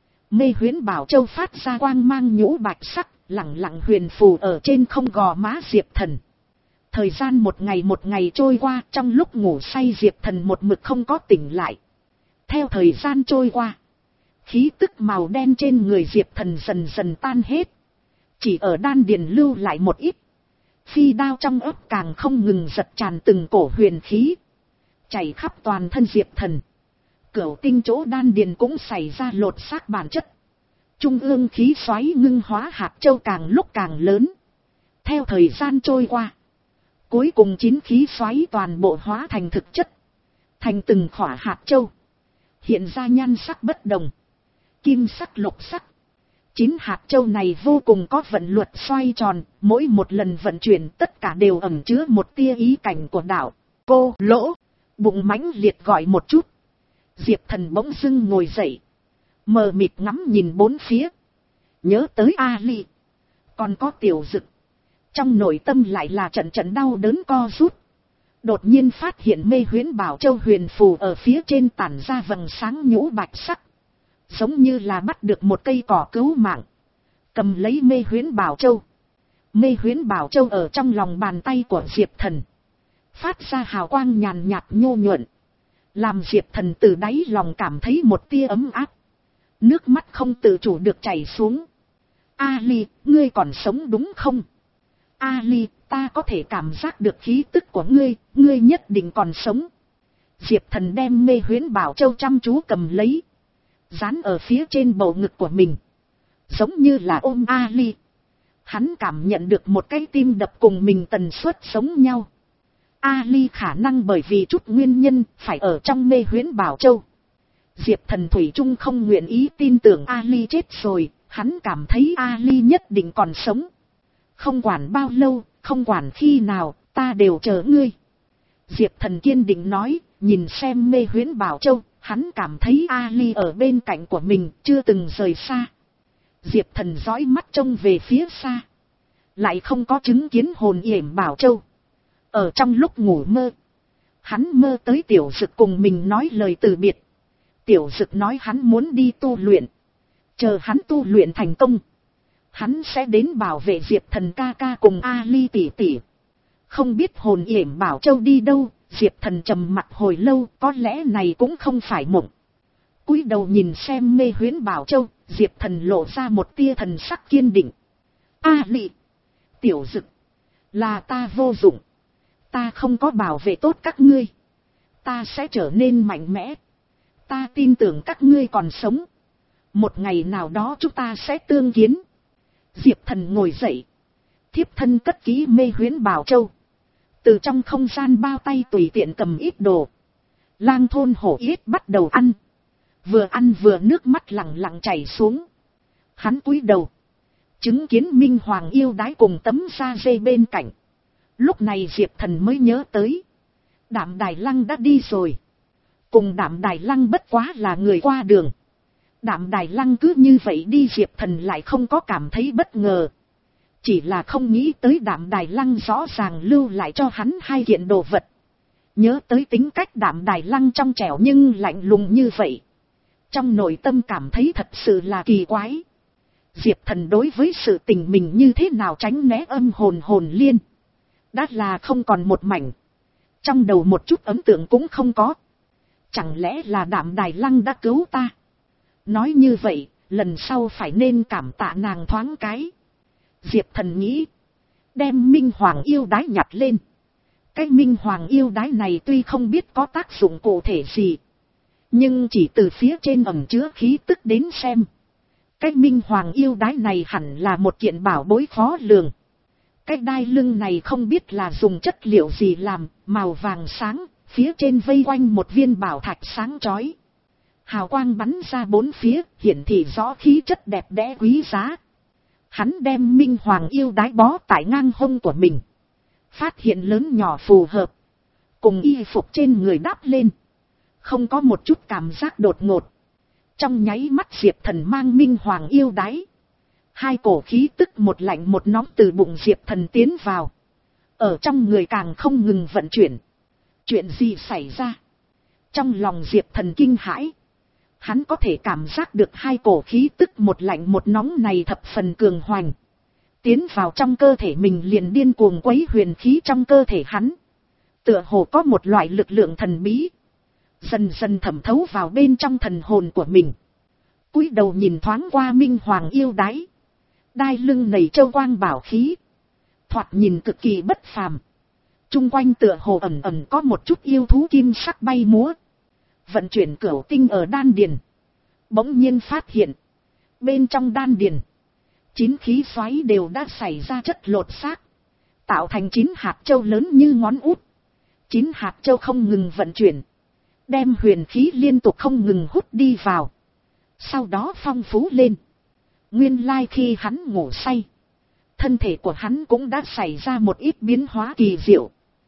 Mê huyễn bảo châu phát ra quang mang nhũ bạch sắc, lẳng lặng huyền phù ở trên không gò má Diệp Thần. Thời gian một ngày một ngày trôi qua, trong lúc ngủ say Diệp Thần một mực không có tỉnh lại. Theo thời gian trôi qua, khí tức màu đen trên người Diệp Thần dần dần tan hết. Chỉ ở đan điền lưu lại một ít. Phi đao trong ấp càng không ngừng giật tràn từng cổ huyền khí, chảy khắp toàn thân Diệp Thần. Cửu tinh chỗ đan điền cũng xảy ra lột xác bản chất. Trung ương khí xoáy ngưng hóa hạt châu càng lúc càng lớn. Theo thời gian trôi qua, cuối cùng chín khí xoáy toàn bộ hóa thành thực chất, thành từng khỏa hạt châu, hiện ra nhan sắc bất đồng, kim sắc, lục sắc. Chín hạt châu này vô cùng có vận luật xoay tròn, mỗi một lần vận chuyển tất cả đều ẩn chứa một tia ý cảnh của đạo. Cô lỗ, bụng mãnh liệt gọi một chút. Diệp Thần bỗng dưng ngồi dậy, mờ mịt ngắm nhìn bốn phía, nhớ tới Ali, còn có Tiểu Dực. Trong nội tâm lại là trận trận đau đớn co rút. Đột nhiên phát hiện mê huyễn bảo châu huyền phù ở phía trên tản ra vầng sáng nhũ bạch sắc, giống như là bắt được một cây cỏ cứu mạng. Cầm lấy mê huyễn bảo châu. Mê huyễn bảo châu ở trong lòng bàn tay của Diệp Thần, phát ra hào quang nhàn nhạt nhô nhuận, làm Diệp Thần từ đáy lòng cảm thấy một tia ấm áp. Nước mắt không tự chủ được chảy xuống. Ali, ngươi còn sống đúng không? Ali, ta có thể cảm giác được khí tức của ngươi, ngươi nhất định còn sống. Diệp Thần đem mê huyễn bảo châu chăm chú cầm lấy, dán ở phía trên bầu ngực của mình, giống như là ôm Ali. Hắn cảm nhận được một cái tim đập cùng mình tần suất sống nhau. Ali khả năng bởi vì chút nguyên nhân phải ở trong mê huyễn bảo châu. Diệp Thần thủy chung không nguyện ý tin tưởng Ali chết rồi, hắn cảm thấy Ali nhất định còn sống. Không quản bao lâu, không quản khi nào, ta đều chờ ngươi. Diệp Thần kiên định nói, nhìn xem mê huyễn bảo châu, hắn cảm thấy Ali ở bên cạnh của mình, chưa từng rời xa. Diệp Thần dõi mắt trông về phía xa, lại không có chứng kiến hồn yểm bảo châu. Ở trong lúc ngủ mơ, hắn mơ tới Tiểu Dực cùng mình nói lời từ biệt. Tiểu Dực nói hắn muốn đi tu luyện, chờ hắn tu luyện thành công, hắn sẽ đến bảo vệ Diệp Thần ca ca cùng Ali tỷ tỷ. Không biết hồn yểm bảo châu đi đâu. Diệp Thần trầm mặt hồi lâu, có lẽ này cũng không phải mộng. Cúi đầu nhìn xem mê huyễn bảo châu, Diệp Thần lộ ra một tia thần sắc kiên định. Ali, Tiểu Dực, là ta vô dụng, ta không có bảo vệ tốt các ngươi, ta sẽ trở nên mạnh mẽ, ta tin tưởng các ngươi còn sống, một ngày nào đó chúng ta sẽ tương kiến. Diệp Thần ngồi dậy, thiếp thân cất kỹ mê huyễn bảo châu, từ trong không gian bao tay tùy tiện cầm ít đồ. Lang thôn hổ yết bắt đầu ăn, vừa ăn vừa nước mắt lặng lặng chảy xuống. Hắn cúi đầu, chứng kiến Minh Hoàng yêu đái cùng tấm da dê bên cạnh. Lúc này Diệp Thần mới nhớ tới, Đạm Đài Lăng đã đi rồi. Cùng Đạm Đài Lăng bất quá là người qua đường. Đạm Đài Lăng cứ như vậy đi, Diệp Thần lại không có cảm thấy bất ngờ. Chỉ là không nghĩ tới Đạm Đài Lăng rõ ràng lưu lại cho hắn hai kiện đồ vật. Nhớ tới tính cách Đạm Đài Lăng trong trẻo nhưng lạnh lùng như vậy, trong nội tâm cảm thấy thật sự là kỳ quái. Diệp Thần đối với sự tình mình như thế nào tránh né âm hồn hồn liên, đã là không còn một mảnh. Trong đầu một chút ấn tượng cũng không có. Chẳng lẽ là Đạm Đài Lăng đã cứu ta? Nói như vậy, lần sau phải nên cảm tạ nàng thoáng cái. Diệp Thần nghĩ, đem Minh Hoàng yêu đái nhặt lên. Cái Minh Hoàng yêu đái này tuy không biết có tác dụng cụ thể gì, nhưng chỉ từ phía trên ẩn chứa khí tức đến xem, cái Minh Hoàng yêu đái này hẳn là một kiện bảo bối khó lường. Cái đai lưng này không biết là dùng chất liệu gì làm, màu vàng sáng, phía trên vây quanh một viên bảo thạch sáng chói. Hào quang bắn ra bốn phía, hiển thị rõ khí chất đẹp đẽ quý giá. Hắn đem minh hoàng yêu đái bó tại ngang hông của mình. Phát hiện lớn nhỏ phù hợp. Cùng y phục trên người đắp lên. Không có một chút cảm giác đột ngột. Trong nháy mắt Diệp Thần mang minh hoàng yêu đái. Hai cổ khí tức một lạnh một nóng từ bụng Diệp Thần tiến vào. Ở trong người càng không ngừng vận chuyển. Chuyện gì xảy ra? Trong lòng Diệp Thần kinh hãi. Hắn có thể cảm giác được hai cổ khí tức một lạnh một nóng này thập phần cường hoành. Tiến vào trong cơ thể mình liền điên cuồng quấy huyền khí trong cơ thể hắn. Tựa hồ có một loại lực lượng thần bí. Dần dần thẩm thấu vào bên trong thần hồn của mình. Cúi đầu nhìn thoáng qua minh hoàng yêu đái. Đai lưng nầy châu quang bảo khí. Thoạt nhìn cực kỳ bất phàm. Trung quanh tựa hồ ẩn ẩn có một chút yêu thú kim sắc bay múa. Vận chuyển cửu tinh ở đan điền. Bỗng nhiên phát hiện. Bên trong đan điền. Chín khí xoáy đều đã xảy ra chất lột xác. Tạo thành chín hạt châu lớn như ngón út. Chín hạt châu không ngừng vận chuyển. Đem huyền khí liên tục không ngừng hút đi vào. Sau đó phong phú lên. Nguyên lai khi hắn ngủ say. Thân thể của hắn cũng đã xảy ra một ít biến hóa kỳ diệu.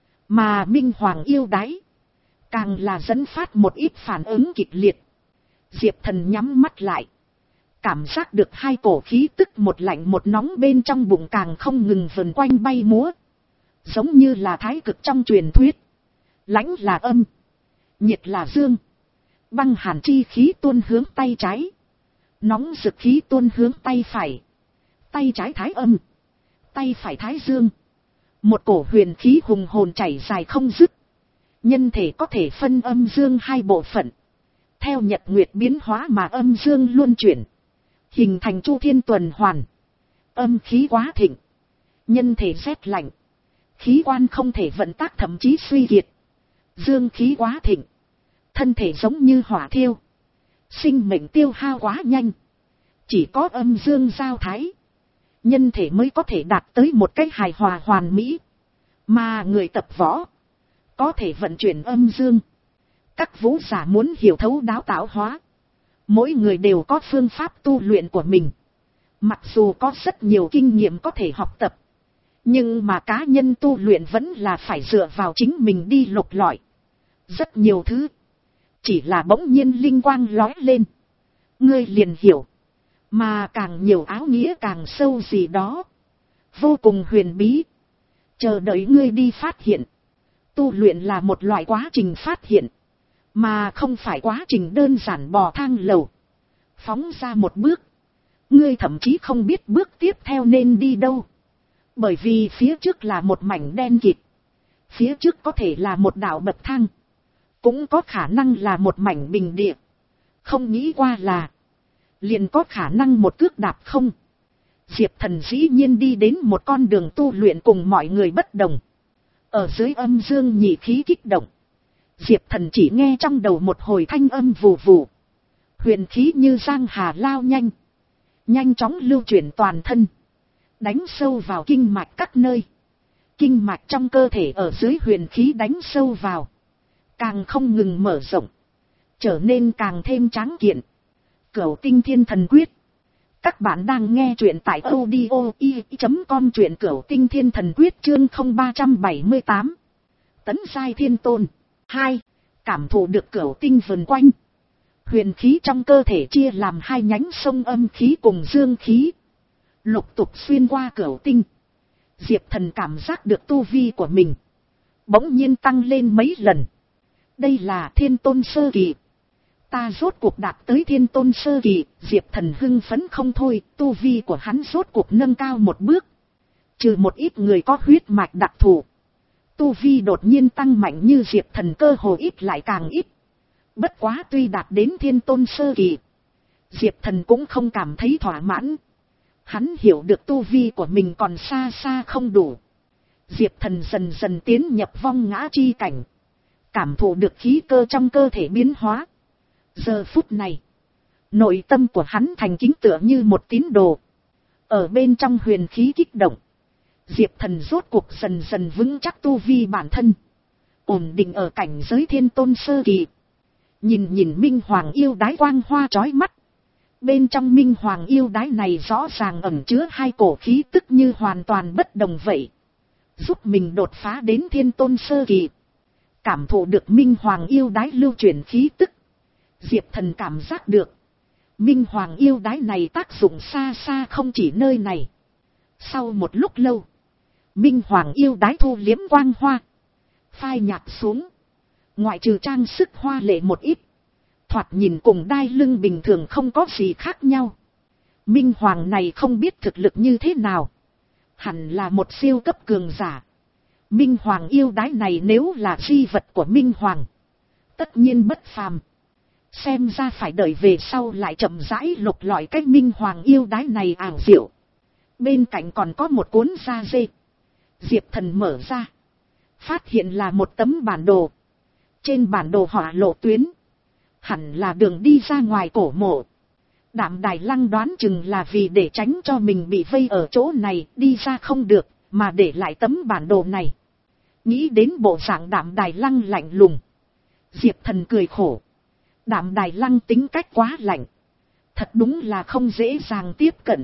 Mà minh hoàng yêu đái. Càng là dẫn phát một ít phản ứng kịch liệt. Diệp Thần nhắm mắt lại. Cảm giác được hai cổ khí tức một lạnh một nóng bên trong bụng càng không ngừng vần quanh bay múa. Giống như là thái cực trong truyền thuyết. Lãnh là âm. Nhiệt là dương. Băng hàn chi khí tuôn hướng tay trái. Nóng rực khí tuôn hướng tay phải. Tay trái thái âm. Tay phải thái dương. Một cổ huyền khí hùng hồn chảy dài không dứt. Nhân thể có thể phân âm dương hai bộ phận. Theo nhật nguyệt biến hóa mà âm dương luân chuyển. Hình thành chu thiên tuần hoàn. Âm khí quá thịnh. Nhân thể rét lạnh. Khí quan không thể vận tác thậm chí suy kiệt. Dương khí quá thịnh. Thân thể giống như hỏa thiêu. Sinh mệnh tiêu hao quá nhanh. Chỉ có âm dương giao thái. Nhân thể mới có thể đạt tới một cách hài hòa hoàn mỹ. Mà người tập võ. Có thể vận chuyển âm dương. Các vũ giả muốn hiểu thấu đáo tạo hóa. Mỗi người đều có phương pháp tu luyện của mình. Mặc dù có rất nhiều kinh nghiệm có thể học tập. Nhưng mà cá nhân tu luyện vẫn là phải dựa vào chính mình đi lục lọi. Rất nhiều thứ. Chỉ là bỗng nhiên linh quang lóe lên. Ngươi liền hiểu. Mà càng nhiều áo nghĩa càng sâu gì đó. Vô cùng huyền bí. Chờ đợi ngươi đi phát hiện. Tu luyện là một loại quá trình phát hiện. Mà không phải quá trình đơn giản bò thang lầu. Phóng ra một bước. Ngươi thậm chí không biết bước tiếp theo nên đi đâu. Bởi vì phía trước là một mảnh đen kịt. Phía trước có thể là một đạo bậc thang. Cũng có khả năng là một mảnh bình địa. Không nghĩ qua là. Liền có khả năng một cước đạp không. Diệp Thần dĩ nhiên đi đến một con đường tu luyện cùng mọi người bất đồng. Ở dưới âm dương nhị khí kích động. Diệp Thần chỉ nghe trong đầu một hồi thanh âm vù vù. Huyền khí như giang hà lao nhanh. Nhanh chóng lưu chuyển toàn thân. Đánh sâu vào kinh mạch các nơi. Kinh mạch trong cơ thể ở dưới huyền khí đánh sâu vào. Càng không ngừng mở rộng. Trở nên càng thêm tráng kiện. Cửu tinh thiên thần quyết. Các bạn đang nghe truyện tại audio i chấm com truyện Cửu tinh thiên thần quyết chương không ba bảy tám. Tấn giai thiên tôn. hai. Cảm thụ được cửu tinh vần quanh. Huyền khí trong cơ thể chia làm hai nhánh sông âm khí cùng dương khí. Lục tục xuyên qua cửu tinh. Diệp Thần cảm giác được tu vi của mình. Bỗng nhiên tăng lên mấy lần. Đây là thiên tôn sơ kỳ. Ta rốt cuộc đạt tới thiên tôn sơ kỳ. Diệp Thần hưng phấn không thôi. Tu vi của hắn rốt cuộc nâng cao một bước. Trừ một ít người có huyết mạch đặc thù. Tu vi đột nhiên tăng mạnh như Diệp Thần cơ hồ ít lại càng ít. Bất quá tuy đạt đến thiên tôn sơ kỳ. Diệp Thần cũng không cảm thấy thỏa mãn. Hắn hiểu được tu vi của mình còn xa xa không đủ. Diệp Thần dần dần tiến nhập vong ngã chi cảnh. Cảm thụ được khí cơ trong cơ thể biến hóa. Giờ phút này. Nội tâm của hắn thành kính tựa như một tín đồ. Ở bên trong huyền khí kích động. Diệp Thần rốt cuộc dần dần vững chắc tu vi bản thân, ổn định ở cảnh giới thiên tôn sơ kỳ. Nhìn nhìn Minh Hoàng yêu đái quang hoa chói mắt. Bên trong Minh Hoàng yêu đái này rõ ràng ẩn chứa hai cổ khí tức như hoàn toàn bất đồng vậy. Giúp mình đột phá đến thiên tôn sơ kỳ. Cảm thụ được Minh Hoàng yêu đái lưu chuyển khí tức. Diệp Thần cảm giác được. Minh Hoàng yêu đái này tác dụng xa xa không chỉ nơi này. Sau một lúc lâu. Minh Hoàng yêu đái thu liếm quang hoa. Phai nhạt xuống. Ngoại trừ trang sức hoa lệ một ít. Thoạt nhìn cùng đai lưng bình thường không có gì khác nhau. Minh Hoàng này không biết thực lực như thế nào. Hẳn là một siêu cấp cường giả. Minh Hoàng yêu đái này nếu là di vật của Minh Hoàng. Tất nhiên bất phàm. Xem ra phải đợi về sau lại chậm rãi lục lọi cái Minh Hoàng yêu đái này ảo diệu. Bên cạnh còn có một cuốn da dê. Diệp Thần mở ra. Phát hiện là một tấm bản đồ. Trên bản đồ họa lộ tuyến. Hẳn là đường đi ra ngoài cổ mộ. Đạm Đài Lăng đoán chừng là vì để tránh cho mình bị vây ở chỗ này đi ra không được, mà để lại tấm bản đồ này. Nghĩ đến bộ dạng Đạm Đài Lăng lạnh lùng. Diệp Thần cười khổ. Đạm Đài Lăng tính cách quá lạnh. Thật đúng là không dễ dàng tiếp cận.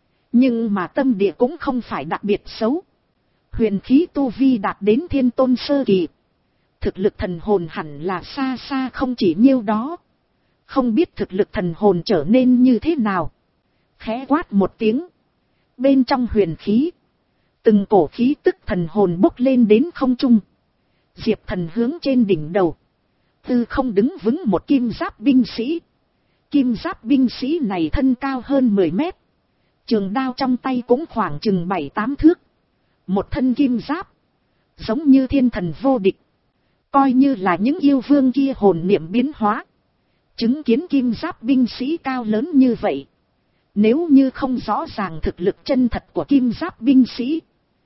Nhưng mà tâm địa cũng không phải đặc biệt xấu. Huyền khí tu vi đạt đến thiên tôn sơ kỳ. Thực lực thần hồn hẳn là xa xa không chỉ nhiêu đó. Không biết thực lực thần hồn trở nên như thế nào. Khẽ quát một tiếng. Bên trong huyền khí. Từng cổ khí tức thần hồn bốc lên đến không trung. Diệp Thần hướng trên đỉnh đầu. Tư không đứng vững một kim giáp binh sĩ. Kim giáp binh sĩ này thân cao hơn mười mét. Trường đao trong tay cũng khoảng chừng bảy tám thước. Một thân kim giáp. Giống như thiên thần vô địch. Coi như là những yêu vương kia hồn niệm biến hóa. Chứng kiến kim giáp binh sĩ cao lớn như vậy. Nếu như không rõ ràng thực lực chân thật của kim giáp binh sĩ.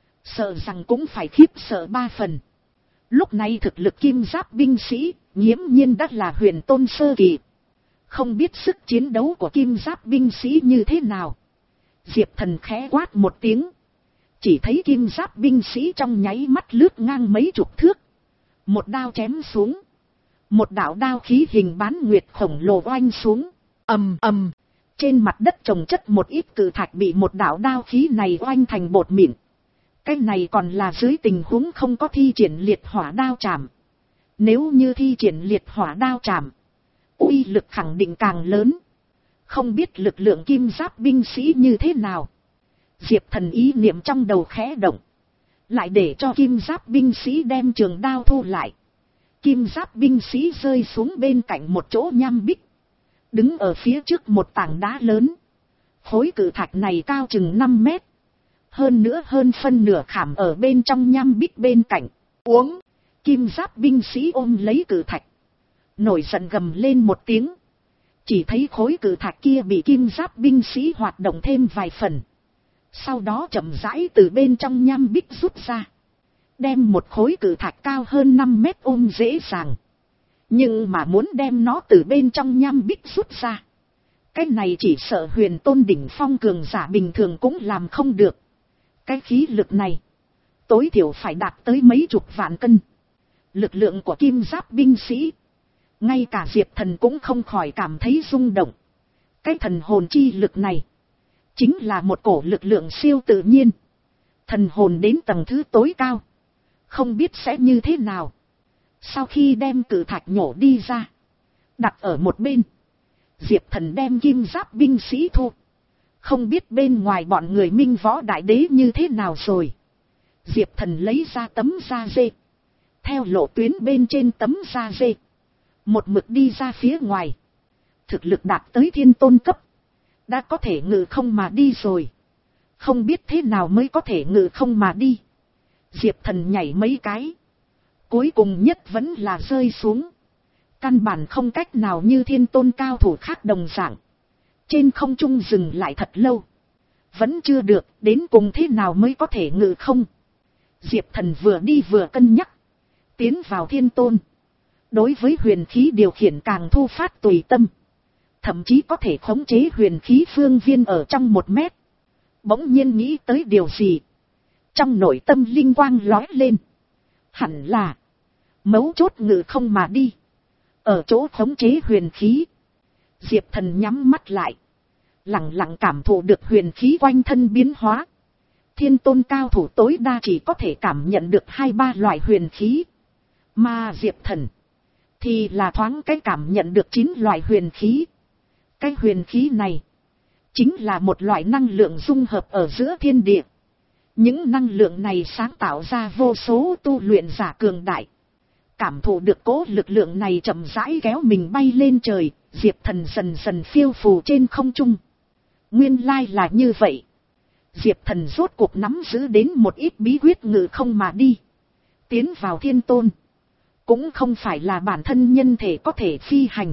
Sợ rằng cũng phải khiếp sợ ba phần. Lúc này thực lực kim giáp binh sĩ nghiễm nhiên đã là huyền tôn sơ kỳ. Không biết sức chiến đấu của kim giáp binh sĩ như thế nào. Diệp Thần khẽ quát một tiếng. Chỉ thấy kim giáp binh sĩ trong nháy mắt lướt ngang mấy chục thước. Một đao chém xuống. Một đạo đao khí hình bán nguyệt khổng lồ oanh xuống. Ầm ầm. Trên mặt đất trồng chất một ít cự thạch bị một đạo đao khí này oanh thành bột mịn. Cái này còn là dưới tình huống không có thi triển liệt hỏa đao chạm. Nếu như thi triển liệt hỏa đao chạm, uy lực khẳng định càng lớn. Không biết lực lượng kim giáp binh sĩ như thế nào. Diệp Thần ý niệm trong đầu khẽ động. Lại để cho kim giáp binh sĩ đem trường đao thu lại. Kim giáp binh sĩ rơi xuống bên cạnh một chỗ nham bích. Đứng ở phía trước một tảng đá lớn. Khối cự thạch này cao chừng năm mét. Hơn nữa hơn phân nửa khảm ở bên trong nham bích bên cạnh. Uống. Kim giáp binh sĩ ôm lấy cự thạch. Nổi giận gầm lên một tiếng. Chỉ thấy khối cự thạch kia bị kim giáp binh sĩ hoạt động thêm vài phần. Sau đó chậm rãi từ bên trong nham bích rút ra. Đem một khối cự thạch cao hơn năm mét ôm dễ dàng. Nhưng mà muốn đem nó từ bên trong nham bích rút ra. Cái này chỉ sợ huyền tôn đỉnh phong cường giả bình thường cũng làm không được. Cái khí lực này. Tối thiểu phải đạt tới mấy chục vạn cân. Lực lượng của kim giáp binh sĩ. Ngay cả Diệp Thần cũng không khỏi cảm thấy rung động. Cái thần hồn chi lực này. Chính là một cổ lực lượng siêu tự nhiên. Thần hồn đến tầng thứ tối cao. Không biết sẽ như thế nào. Sau khi đem cự thạch nhổ đi ra. Đặt ở một bên. Diệp Thần đem kim giáp binh sĩ thu. Không biết bên ngoài bọn người Minh Võ Đại Đế như thế nào rồi. Diệp Thần lấy ra tấm da dê. Theo lộ tuyến bên trên tấm da dê. Một mực đi ra phía ngoài. Thực lực đạt tới thiên tôn cấp. Đã có thể ngự không mà đi rồi. Không biết thế nào mới có thể ngự không mà đi. Diệp Thần nhảy mấy cái. Cuối cùng nhất vẫn là rơi xuống. Căn bản không cách nào như thiên tôn cao thủ khác đồng dạng. Trên không trung dừng lại thật lâu. Vẫn chưa được, đến cùng thế nào mới có thể ngự không. Diệp Thần vừa đi vừa cân nhắc. Tiến vào thiên tôn. Đối với huyền khí điều khiển càng thu phát tùy tâm. Thậm chí có thể khống chế huyền khí phương viên ở trong một mét. Bỗng nhiên nghĩ tới điều gì. Trong nội tâm linh quang lói lên. Hẳn là. Mấu chốt ngự không mà đi. Ở chỗ khống chế huyền khí. Diệp Thần nhắm mắt lại. Lặng lặng cảm thụ được huyền khí quanh thân biến hóa. Thiên tôn cao thủ tối đa chỉ có thể cảm nhận được hai ba loại huyền khí. Mà Diệp Thần thì là thoáng cái cảm nhận được chín loại huyền khí. Cái huyền khí này chính là một loại năng lượng dung hợp ở giữa thiên địa. Những năng lượng này sáng tạo ra vô số tu luyện giả cường đại. Cảm thụ được cố lực lượng này chậm rãi kéo mình bay lên trời, Diệp Thần dần dần phiêu phù trên không trung. Nguyên lai là như vậy. Diệp Thần rốt cuộc nắm giữ đến một ít bí quyết ngự không mà đi. Tiến vào thiên tôn. Cũng không phải là bản thân nhân thể có thể phi hành.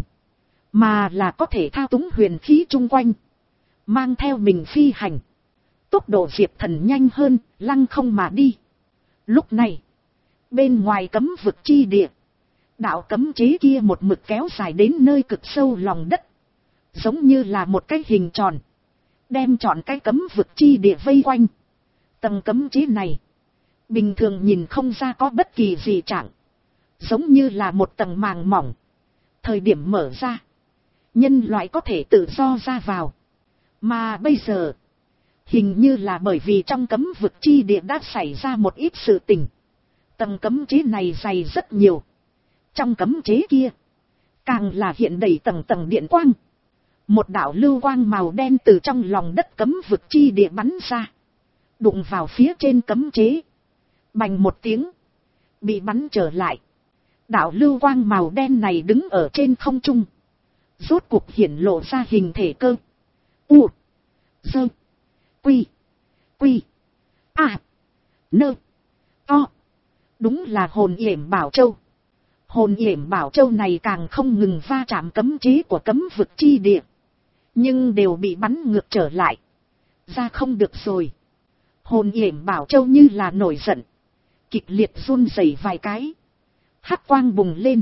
Mà là có thể thao túng huyền khí chung quanh. Mang theo mình phi hành. Tốc độ Diệp Thần nhanh hơn, lăng không mà đi. Lúc này, bên ngoài cấm vực chi địa, đạo cấm chế kia một mực kéo dài đến nơi cực sâu lòng đất. Giống như là một cái hình tròn. Đem trọn cái cấm vực chi địa vây quanh. Tầng cấm chế này, bình thường nhìn không ra có bất kỳ gì trạng. Giống như là một tầng màng mỏng. Thời điểm mở ra, nhân loại có thể tự do ra vào. Mà bây giờ, hình như là bởi vì trong cấm vực chi địa đã xảy ra một ít sự tình. Tầng cấm chế này dày rất nhiều. Trong cấm chế kia, càng là hiện đầy tầng tầng điện quang. Một đạo lưu quang màu đen từ trong lòng đất cấm vực chi địa bắn ra. Đụng vào phía trên cấm chế. Bành một tiếng. Bị bắn trở lại. Đạo lưu quang màu đen này đứng ở trên không trung. Rốt cuộc hiển lộ ra hình thể cơ. U. Dơ. Quy. Quy. A. Nơ. To. Đúng là hồn yểm bảo châu. Hồn yểm bảo châu này càng không ngừng va chạm cấm chế của cấm vực chi địa. Nhưng đều bị bắn ngược trở lại. Ra không được rồi. Hồn yểm bảo châu như là nổi giận. Kịch liệt run rẩy vài cái. Hắc quang bùng lên.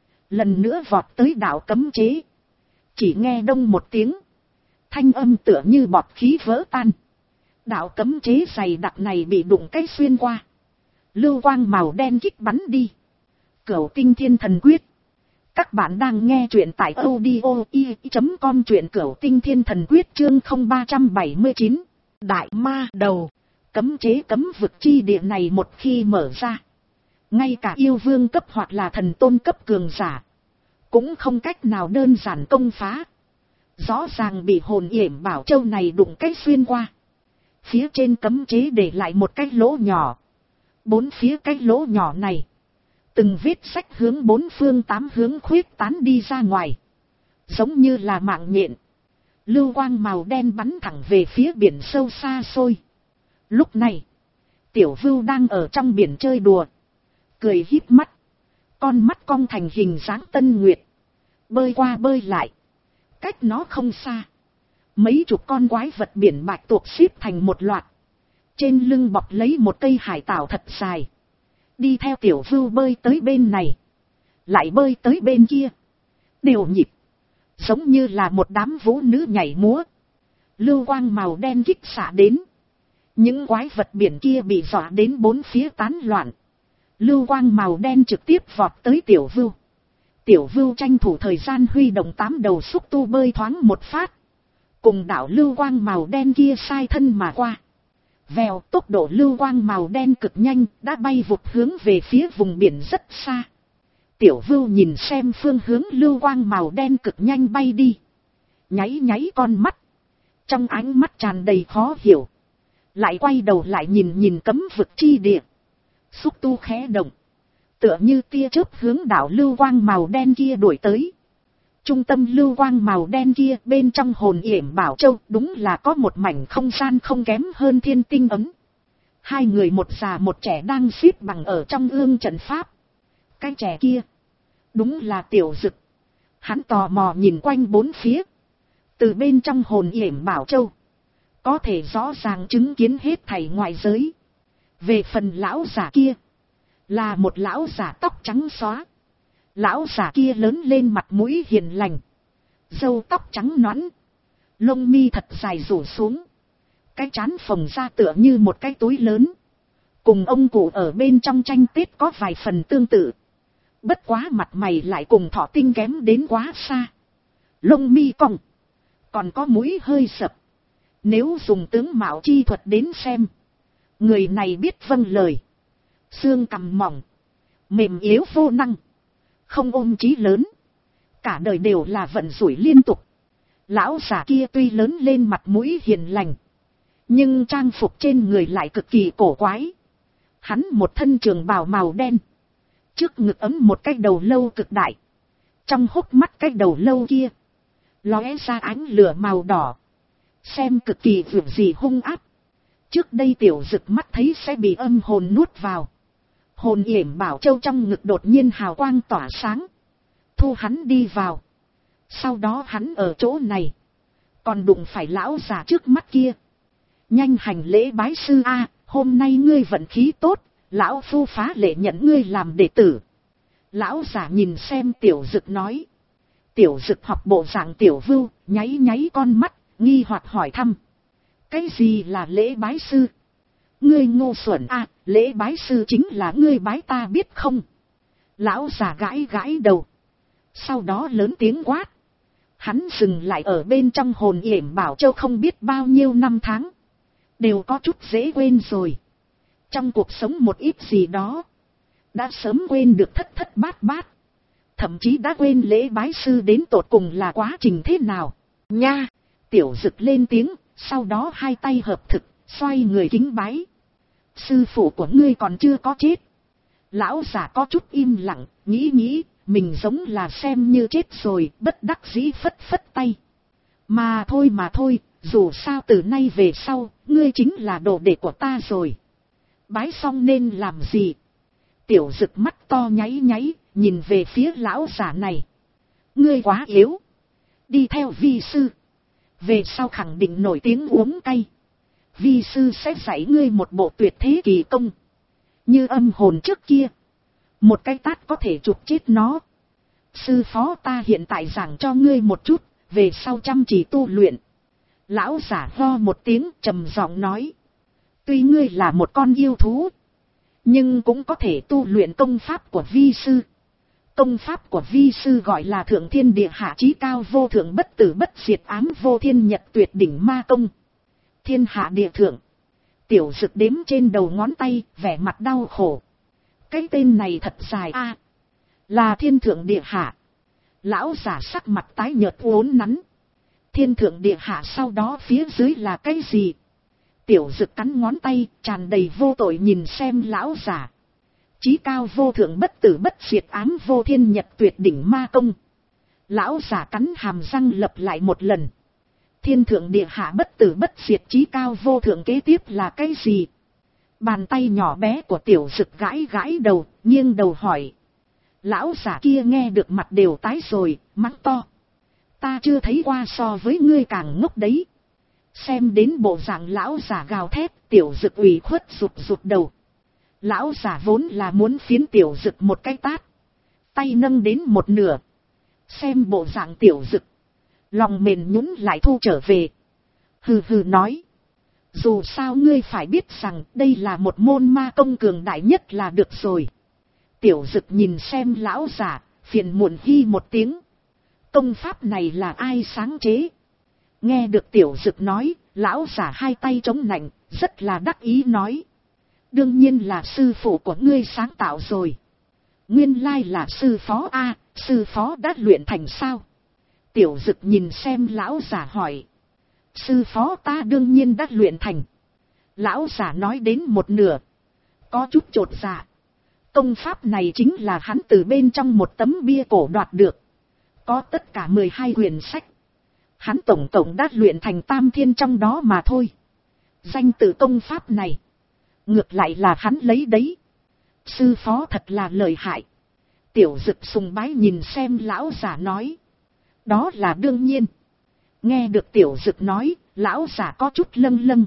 Lần nữa vọt tới đạo cấm chế. Chỉ nghe đông một tiếng. Thanh âm tựa như bọt khí vỡ tan. Đạo cấm chế dày đặc này bị đụng cái xuyên qua. Lưu quang màu đen kích bắn đi. Cửu Tinh Thiên Thần Quyết. Các bạn đang nghe truyện tại audio i chấm com, truyện Cửu Tinh Thiên Thần Quyết chương không ba bảy chín. Đại ma đầu. Cấm chế cấm vực chi địa này một khi mở ra. Ngay cả yêu vương cấp hoặc là thần tôn cấp cường giả. Cũng không cách nào đơn giản công phá. Rõ ràng bị hồn yểm bảo châu này đụng cách xuyên qua. Phía trên cấm chế để lại một cái lỗ nhỏ. Bốn phía cái lỗ nhỏ này. Từng vết sách hướng bốn phương tám hướng khuyết tán đi ra ngoài. Giống như là mạng nhện. Lưu quang màu đen bắn thẳng về phía biển sâu xa xôi. Lúc này, Tiểu Vưu đang ở trong biển chơi đùa. Cười híp mắt. Con mắt cong thành hình dáng Tân Nguyệt. Bơi qua bơi lại. Cách nó không xa. Mấy chục con quái vật biển bạch tuộc xếp thành một loạt. Trên lưng bọc lấy một cây hải tảo thật dài. Đi theo Tiểu Vưu bơi tới bên này. Lại bơi tới bên kia. Đều nhịp. Giống như là một đám vũ nữ nhảy múa. Lưu quang màu đen kích xạ đến. Những quái vật biển kia bị dọa đến bốn phía tán loạn. Lưu quang màu đen trực tiếp vọt tới Tiểu Vưu. Tiểu Vưu tranh thủ thời gian huy động tám đầu xúc tu bơi thoáng một phát. Cùng đảo lưu quang màu đen kia sai thân mà qua. Vèo, tốc độ lưu quang màu đen cực nhanh, đã bay vụt hướng về phía vùng biển rất xa. Tiểu Vưu nhìn xem phương hướng lưu quang màu đen cực nhanh bay đi. Nháy nháy con mắt. Trong ánh mắt tràn đầy khó hiểu. Lại quay đầu lại nhìn nhìn cấm vực chi địa. Xúc tu khẽ động. Tựa như tia chớp hướng đảo lưu quang màu đen kia đuổi tới. Trung tâm lưu quang màu đen kia bên trong hồn yểm bảo châu đúng là có một mảnh không gian không kém hơn thiên tinh ấm. Hai người một già một trẻ đang xếp bằng ở trong ương trận pháp. Cái trẻ kia đúng là Tiểu Dực. Hắn tò mò nhìn quanh bốn phía. Từ bên trong hồn yểm bảo châu có thể rõ ràng chứng kiến hết thảy ngoại giới. Về phần lão giả kia, là một lão giả tóc trắng xóa. Lão giả kia lớn lên mặt mũi hiền lành, râu tóc trắng nõn, lông mi thật dài rủ xuống, cái trán phồng ra tựa như một cái túi lớn, cùng ông cụ ở bên trong tranh Tết có vài phần tương tự. Bất quá mặt mày lại cùng Thọ Tinh kém đến quá xa. Lông mi cong, còn có mũi hơi sập. Nếu dùng tướng mạo chi thuật đến xem, người này biết vâng lời. Xương cằm mỏng, mềm yếu vô năng, không ôm chí lớn, cả đời đều là vận rủi liên tục. Lão già kia tuy lớn lên mặt mũi hiền lành, nhưng trang phục trên người lại cực kỳ cổ quái. Hắn một thân trường bào màu đen, trước ngực ấm một cái đầu lâu cực đại, trong hốc mắt cái đầu lâu kia lóe ra ánh lửa màu đỏ, xem cực kỳ vượt gì hung áp. Trước đây Tiểu Dực mắt thấy sẽ bị âm hồn nuốt vào. Hồn yểm bảo châu trong ngực đột nhiên hào quang tỏa sáng, thu hắn đi vào. Sau đó hắn ở chỗ này còn đụng phải lão già trước mắt kia. Nhanh hành lễ bái sư a, hôm nay ngươi vận khí tốt, lão phu phá lệ nhận ngươi làm đệ tử. Lão già nhìn xem Tiểu Dực nói. Tiểu Dực học bộ dạng tiểu vưu, nháy nháy con mắt, nghi hoặc hỏi thăm. Cái gì là lễ bái sư? Ngươi ngu xuẩn a, lễ bái sư chính là ngươi bái ta biết không? Lão già gãi gãi đầu, sau đó lớn tiếng quát. Hắn dừng lại ở bên trong hồn yểm bảo châu không biết bao nhiêu năm tháng, đều có chút dễ quên rồi. Trong cuộc sống một ít gì đó đã sớm quên được thất thất bát bát, thậm chí đã quên lễ bái sư đến tột cùng là quá trình thế nào. Nha! Tiểu Dực lên tiếng, sau đó hai tay hợp thực, xoay người kính bái. Sư phụ của ngươi còn chưa có chết. Lão già có chút im lặng, nghĩ nghĩ, mình giống là xem như chết rồi, bất đắc dĩ phất phất tay. Mà thôi mà thôi, dù sao từ nay về sau, ngươi chính là đồ đệ của ta rồi. Bái xong nên làm gì? Tiểu Dực mắt to nháy nháy, nhìn về phía lão già này. Ngươi quá yếu, đi theo vi sư, về sau khẳng định nổi tiếng uống cay. Vi sư sẽ dạy ngươi một bộ tuyệt thế kỳ công, như âm hồn trước kia, một cái tát có thể chụp chết nó. Sư phó ta hiện tại giảng cho ngươi một chút, về sau chăm chỉ tu luyện. Lão giả ho một tiếng trầm giọng nói. Tuy ngươi là một con yêu thú, nhưng cũng có thể tu luyện công pháp của vi sư. Công pháp của vi sư gọi là Thượng Thiên Địa Hạ Chí Cao Vô Thượng Bất Tử Bất Diệt Ám Vô Thiên Nhật Tuyệt Đỉnh Ma Công. Thiên hạ địa thượng. Tiểu Dực đếm trên đầu ngón tay, vẻ mặt đau khổ. Cái tên này thật dài a, là thiên thượng địa hạ. Lão giả sắc mặt tái nhợt uốn nắn. Thiên thượng địa hạ sau đó phía dưới là cái gì? Tiểu Dực cắn ngón tay, tràn đầy vô tội nhìn xem lão giả. Chí cao vô thượng bất tử bất diệt ám vô thiên nhật tuyệt đỉnh ma công. Lão giả cắn hàm răng lặp lại một lần. Thiên thượng địa hạ bất tử bất diệt chí cao vô thượng kế tiếp là cái gì? Bàn tay nhỏ bé của Tiểu Dực gãi gãi đầu, nghiêng đầu hỏi. Lão giả kia nghe được mặt đều tái rồi, mắng to. Ta chưa thấy qua so với ngươi càng ngốc đấy. Xem đến bộ dạng lão giả gào thét, Tiểu Dực ủy khuất rụt rụt đầu. Lão giả vốn là muốn phiến Tiểu Dực một cái tát, tay nâng đến một nửa. Xem bộ dạng Tiểu Dực, lòng mềm nhũn lại thu trở về. Hừ hừ nói. Dù sao ngươi phải biết rằng đây là một môn ma công cường đại nhất là được rồi. Tiểu Dực nhìn xem lão giả, phiền muộn hi một tiếng. Công pháp này là ai sáng chế? Nghe được Tiểu Dực nói, lão giả hai tay chống nạnh, rất là đắc ý nói. Đương nhiên là sư phụ của ngươi sáng tạo rồi. Nguyên lai là sư phó a, sư phó đã luyện thành sao? Tiểu Dực nhìn xem lão giả hỏi. Sư phó ta đương nhiên đã luyện thành. Lão giả nói đến một nửa, có chút chột dạ. Công pháp này chính là hắn từ bên trong một tấm bia cổ đoạt được. Có tất cả mười hai quyển sách. Hắn tổng tổng đã luyện thành tam thiên trong đó mà thôi. Danh tự công pháp này, ngược lại là hắn lấy đấy. Sư phó thật là lợi hại. Tiểu Dực sùng bái nhìn xem lão giả nói. Đó là đương nhiên. Nghe được Tiểu Dực nói, lão giả có chút lâng lâng.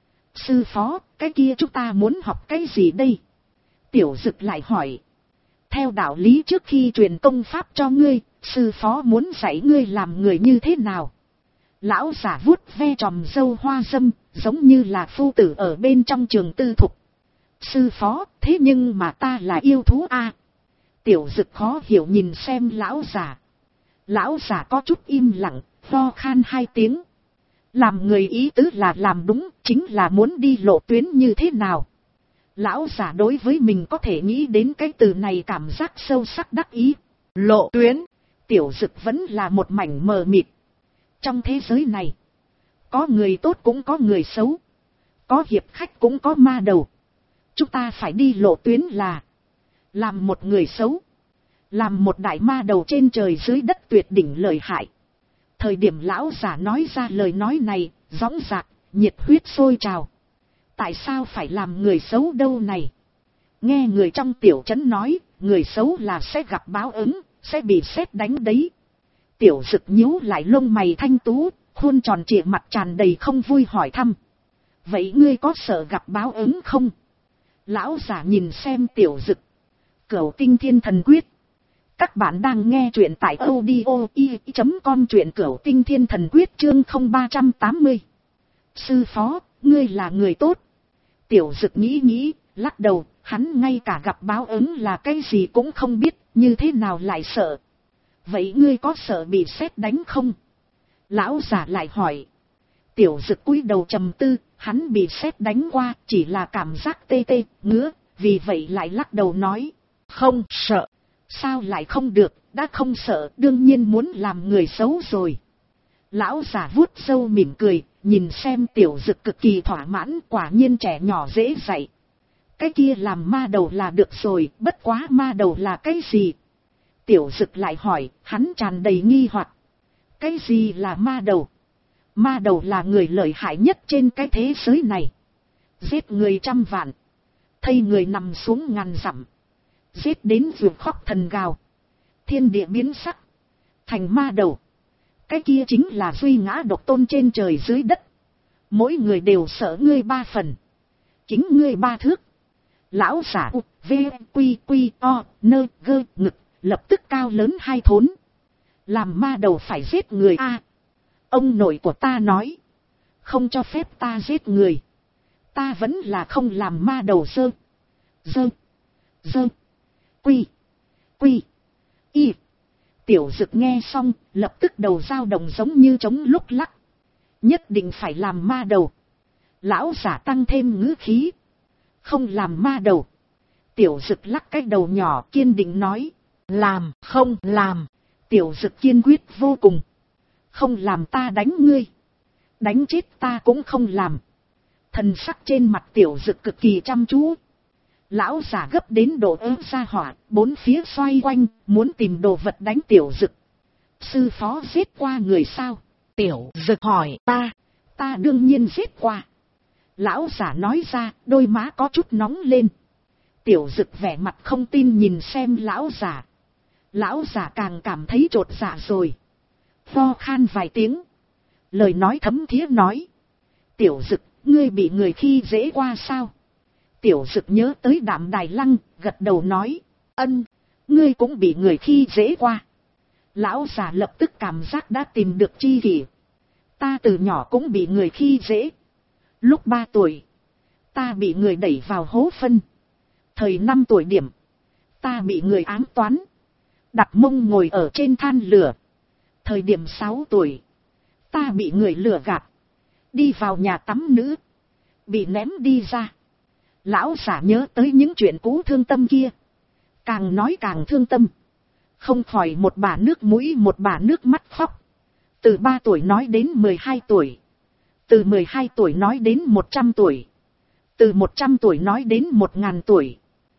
Sư phó, cái kia chúng ta muốn học cái gì đây? Tiểu Dực lại hỏi. Theo đạo lý trước khi truyền công pháp cho ngươi, sư phó muốn dạy ngươi làm người như thế nào? Lão giả vuốt ve tròm râu hoa dâm, giống như là phu tử ở bên trong trường tư thục. Sư phó, thế nhưng mà ta là yêu thú a. Tiểu Dực khó hiểu nhìn xem lão giả. Lão giả có chút im lặng, ho khan hai tiếng. Làm người ý tứ là làm đúng, chính là muốn đi lộ tuyến như thế nào. Lão giả đối với mình có thể nghĩ đến cái từ này cảm giác sâu sắc đắc ý. Lộ tuyến, Tiểu Dực vẫn là một mảnh mờ mịt. Trong thế giới này, có người tốt cũng có người xấu. Có hiệp khách cũng có ma đầu. Chúng ta phải đi lộ tuyến là làm một người xấu. Làm một đại ma đầu trên trời dưới đất tuyệt đỉnh lợi hại. Thời điểm lão giả nói ra lời nói này, dõng dạc, nhiệt huyết sôi trào. Tại sao phải làm người xấu đâu này? Nghe người trong tiểu trấn nói, người xấu là sẽ gặp báo ứng, sẽ bị sét đánh đấy. Tiểu Dực nhíu lại lông mày thanh tú, khuôn tròn trịa mặt tràn đầy không vui hỏi thăm. Vậy ngươi có sợ gặp báo ứng không? Lão giả nhìn xem Tiểu Dực. Cửu Tinh Thiên Thần Quyết. Các bạn đang nghe truyện tại audio i chấm com, truyện Cửu Tinh Thiên Thần Quyết chương không ba trăm tám mươi. Sư phó, ngươi là người tốt. Tiểu Dực nghĩ nghĩ, lắc đầu, hắn ngay cả gặp báo ứng là cái gì cũng không biết, như thế nào lại sợ. Vậy ngươi có sợ bị sét đánh không? Lão giả lại hỏi. Tiểu Dực cúi đầu trầm tư, hắn bị sét đánh qua, chỉ là cảm giác tê tê, ngứa, vì vậy lại lắc đầu nói. Không sợ. Sao lại không được, đã không sợ, đương nhiên muốn làm người xấu rồi. Lão giả vuốt râu mỉm cười, nhìn xem Tiểu Dực cực kỳ thỏa mãn, quả nhiên trẻ nhỏ dễ dạy. Cái kia làm ma đầu là được rồi, bất quá ma đầu là cái gì? Tiểu Dực lại hỏi, hắn tràn đầy nghi hoặc. Cái gì là ma đầu? Ma đầu là người lợi hại nhất trên cái thế giới này. Giết người trăm vạn. Thây người nằm xuống ngàn dặm. Giết đến ruột khóc thần gào. Thiên địa biến sắc. Thành ma đầu. Cái kia chính là duy ngã độc tôn trên trời dưới đất. Mỗi người đều sợ ngươi ba phần. Chính ngươi ba thước. Lão giả u, v, quy, quy, o, nơ, gơ, ngực. Lập tức cao lớn hai thốn. Làm ma đầu phải giết người a. À, ông nội của ta nói. Không cho phép ta giết người. Ta vẫn là không làm ma đầu dơ. Dơ. Dơ. Quy. Quy. Y. Tiểu Dực nghe xong, lập tức đầu dao động giống như trống lúc lắc. Nhất định phải làm ma đầu. Lão giả tăng thêm ngữ khí. Không làm ma đầu. Tiểu Dực lắc cái đầu nhỏ kiên định nói. Làm, không làm. Tiểu Dực kiên quyết vô cùng. Không làm ta đánh ngươi. Đánh chết ta cũng không làm. Thần sắc trên mặt Tiểu Dực cực kỳ chăm chú. Lão giả gấp đến độ ớ ra hỏa, bốn phía xoay quanh, muốn tìm đồ vật đánh Tiểu Dực. Sư phó giết qua người sao? Tiểu Dực hỏi. Ta, ta đương nhiên giết qua. Lão giả nói ra, đôi má có chút nóng lên. Tiểu Dực vẻ mặt không tin nhìn xem lão giả. Lão giả càng cảm thấy chột dạ rồi. Ho khan vài tiếng. Lời nói thấm thía nói. Tiểu Dực, ngươi bị người khi dễ qua sao? Tiểu Dực nhớ tới Đạm Đài Lăng, gật đầu nói. Ân, ngươi cũng bị người khi dễ qua. Lão già lập tức cảm giác đã tìm được chi kỷ. Ta từ nhỏ cũng bị người khi dễ. Lúc ba tuổi, ta bị người đẩy vào hố phân. Thời năm tuổi điểm, ta bị người ám toán. Đặt mông ngồi ở trên than lửa. Thời điểm sáu tuổi, ta bị người lừa gạt. Đi vào nhà tắm nữ, bị ném đi ra. Lão giả nhớ tới những chuyện cũ thương tâm kia. Càng nói càng thương tâm. Không khỏi một bả nước mũi một bả nước mắt khóc. Từ ba tuổi nói đến mười hai tuổi. Từ mười hai tuổi nói đến một trăm tuổi. Từ một trăm tuổi nói đến một ngàn tuổi.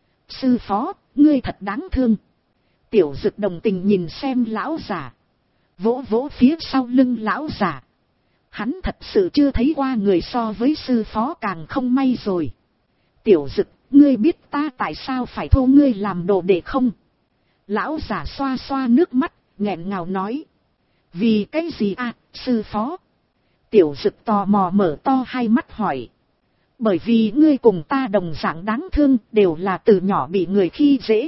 Sư phó, ngươi thật đáng thương. Tiểu Dực đồng tình nhìn xem lão giả. Vỗ vỗ phía sau lưng lão giả. Hắn thật sự chưa thấy qua người so với sư phó càng không may rồi. Tiểu Dực, ngươi biết ta tại sao phải thu ngươi làm đồ đệ không? Lão giả xoa xoa nước mắt, nghẹn ngào nói. Vì cái gì à, sư phó? Tiểu Dực tò mò mở to hai mắt hỏi. Bởi vì ngươi cùng ta đồng dạng đáng thương, đều là từ nhỏ bị người khi dễ.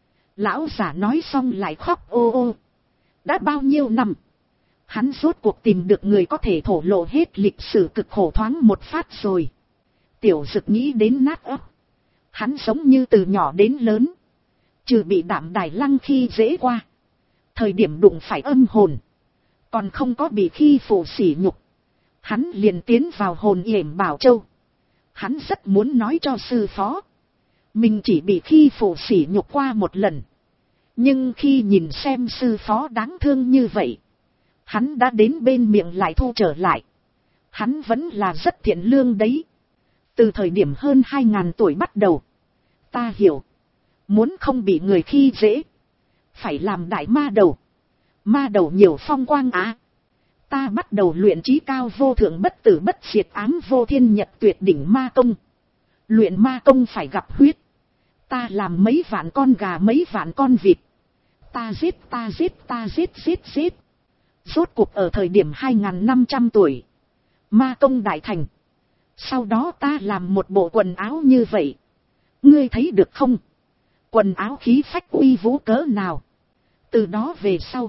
Lão giả nói xong lại khóc ô ô. Đã bao nhiêu năm? Hắn rốt cuộc tìm được người có thể thổ lộ hết lịch sử cực khổ thoáng một phát rồi. Tiểu Dực nghĩ đến nát óc. Hắn giống như từ nhỏ đến lớn, trừ bị Đạm Đài Lăng khi dễ qua, thời điểm đụng phải âm hồn, còn không có bị khi phụ sỉ nhục, hắn liền tiến vào hồn yểm Bảo Châu. Hắn rất muốn nói cho sư phó, mình chỉ bị khi phụ sỉ nhục qua một lần, nhưng khi nhìn xem sư phó đáng thương như vậy, hắn đã đến bên miệng lại thu trở lại. Hắn vẫn là rất thiện lương đấy. Từ thời điểm hơn hai ngàn tuổi bắt đầu, ta hiểu, muốn không bị người khi dễ, phải làm đại ma đầu. Ma đầu nhiều phong quang á. Ta bắt đầu luyện trí cao vô thượng bất tử bất diệt ám vô thiên nhật tuyệt đỉnh ma công. Luyện ma công phải gặp huyết. Ta làm mấy vạn con gà mấy vạn con vịt. Ta giết ta giết ta giết giết giết. Rốt cuộc ở thời điểm hai nghìn năm trăm tuổi, ma công đại thành. Sau đó ta làm một bộ quần áo như vậy. Ngươi thấy được không? Quần áo khí phách uy vũ cỡ nào. Từ đó về sau,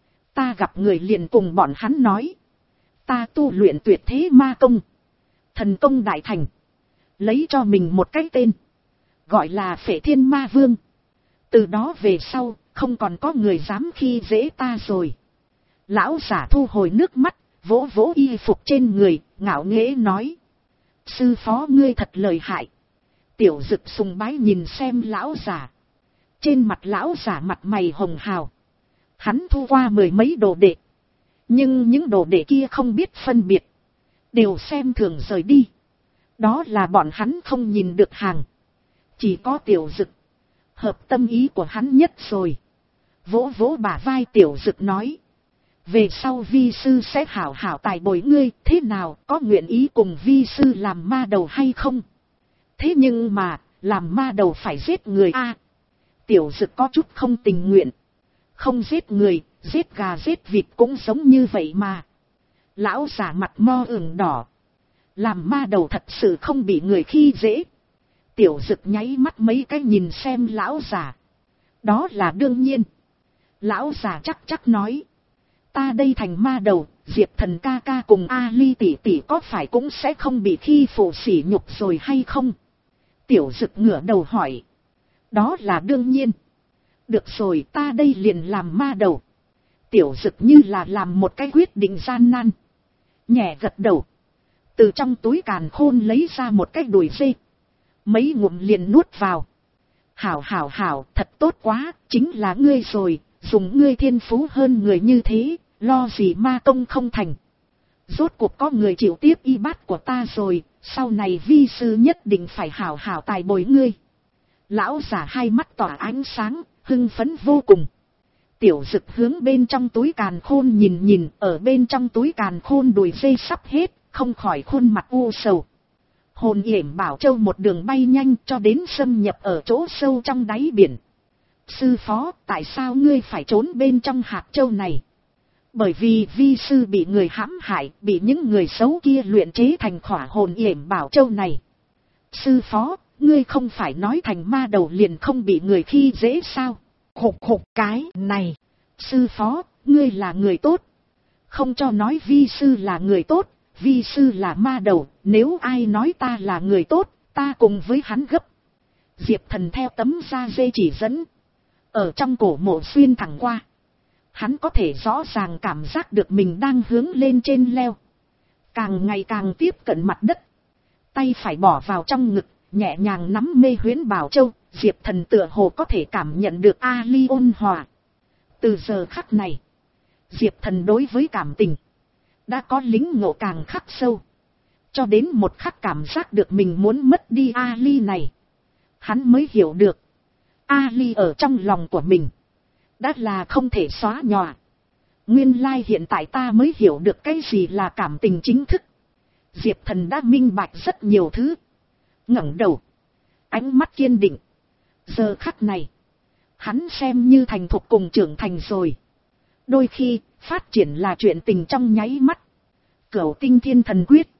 ta gặp người liền cùng bọn hắn nói, ta tu luyện tuyệt thế ma công, thần công đại thành, lấy cho mình một cái tên, gọi là Phệ Thiên Ma Vương. Từ đó về sau, không còn có người dám khi dễ ta rồi. Lão giả thu hồi nước mắt, vỗ vỗ y phục trên người, ngạo nghễ nói, sư phó ngươi thật lợi hại. Tiểu Dực sùng bái nhìn xem lão giả. Trên mặt lão giả mặt mày hồng hào. Hắn thu qua mười mấy đồ đệ, nhưng những đồ đệ kia không biết phân biệt, đều xem thường rời đi. Đó là bọn hắn không nhìn được hàng. Chỉ có Tiểu Dực hợp tâm ý của hắn nhất rồi. Vỗ vỗ bả vai Tiểu Dực nói, về sau vi sư sẽ hảo hảo tài bồi ngươi, thế nào, có nguyện ý cùng vi sư làm ma đầu hay không? Thế nhưng mà, làm ma đầu phải giết người a. À, Tiểu Dực có chút không tình nguyện. Không giết người, giết gà giết vịt cũng giống như vậy mà. Lão giả mặt mo ửng đỏ. Làm ma đầu thật sự không bị người khi dễ. Tiểu Dực nháy mắt mấy cái nhìn xem lão giả. Đó là đương nhiên. Lão giả chắc chắc nói, ta đây thành ma đầu, Diệp Thần ca ca cùng A Ly tỷ tỷ có phải cũng sẽ không bị khi phụ sỉ nhục rồi hay không? Tiểu Dực ngửa đầu hỏi. Đó là đương nhiên. Được rồi, ta đây liền làm ma đầu. Tiểu Dực như là làm một cái quyết định gian nan. Nhẹ gật đầu. Từ trong túi càn khôn lấy ra một cái đùi dê. Mấy ngụm liền nuốt vào. Hảo hảo hảo, thật tốt quá, chính là ngươi rồi. Dùng ngươi thiên phú hơn người như thế, lo gì ma công không thành. Rốt cuộc có người chịu tiếp y bát của ta rồi, sau này vi sư nhất định phải hảo hảo tài bồi ngươi. Lão giả hai mắt tỏa ánh sáng, hưng phấn vô cùng. Tiểu Dực hướng bên trong túi càn khôn nhìn nhìn, ở bên trong túi càn khôn đùi dây sắp hết, không khỏi khuôn mặt u sầu. Hồn yểm Bảo Châu một đường bay nhanh cho đến xâm nhập ở chỗ sâu trong đáy biển. Sư phó, tại sao ngươi phải trốn bên trong hạt châu này? Bởi vì vi sư bị người hãm hại, bị những người xấu kia luyện chế thành khỏa hồn yểm Bảo Châu này. Sư phó, ngươi không phải nói thành ma đầu liền không bị người khi dễ sao? Khục khục cái này. Sư phó, ngươi là người tốt. Không cho nói vi sư là người tốt, vi sư là ma đầu, nếu ai nói ta là người tốt, ta cùng với hắn gấp. Diệp Thần theo tấm da dê chỉ dẫn, ở trong cổ mộ xuyên thẳng qua. Hắn có thể rõ ràng cảm giác được mình đang hướng lên trên leo. Càng ngày càng tiếp cận mặt đất. Tay phải bỏ vào trong ngực, nhẹ nhàng nắm mê huyễn Bảo Châu. Diệp Thần tựa hồ có thể cảm nhận được A Ly ôn hòa. Từ giờ khắc này, Diệp Thần đối với cảm tình đã có lính ngộ càng khắc sâu. Cho đến một khắc cảm giác được mình muốn mất đi A Ly này, hắn mới hiểu được A Ly ở trong lòng của mình đã là không thể xóa nhòa. Nguyên lai hiện tại ta mới hiểu được cái gì là cảm tình chính thức. Diệp Thần đã minh bạch rất nhiều thứ. Ngẩng đầu, ánh mắt kiên định. Giờ khắc này, hắn xem như thành thục cùng trưởng thành rồi. Đôi khi, phát triển là chuyện tình trong nháy mắt. Cửu Tinh Thiên Thần Quyết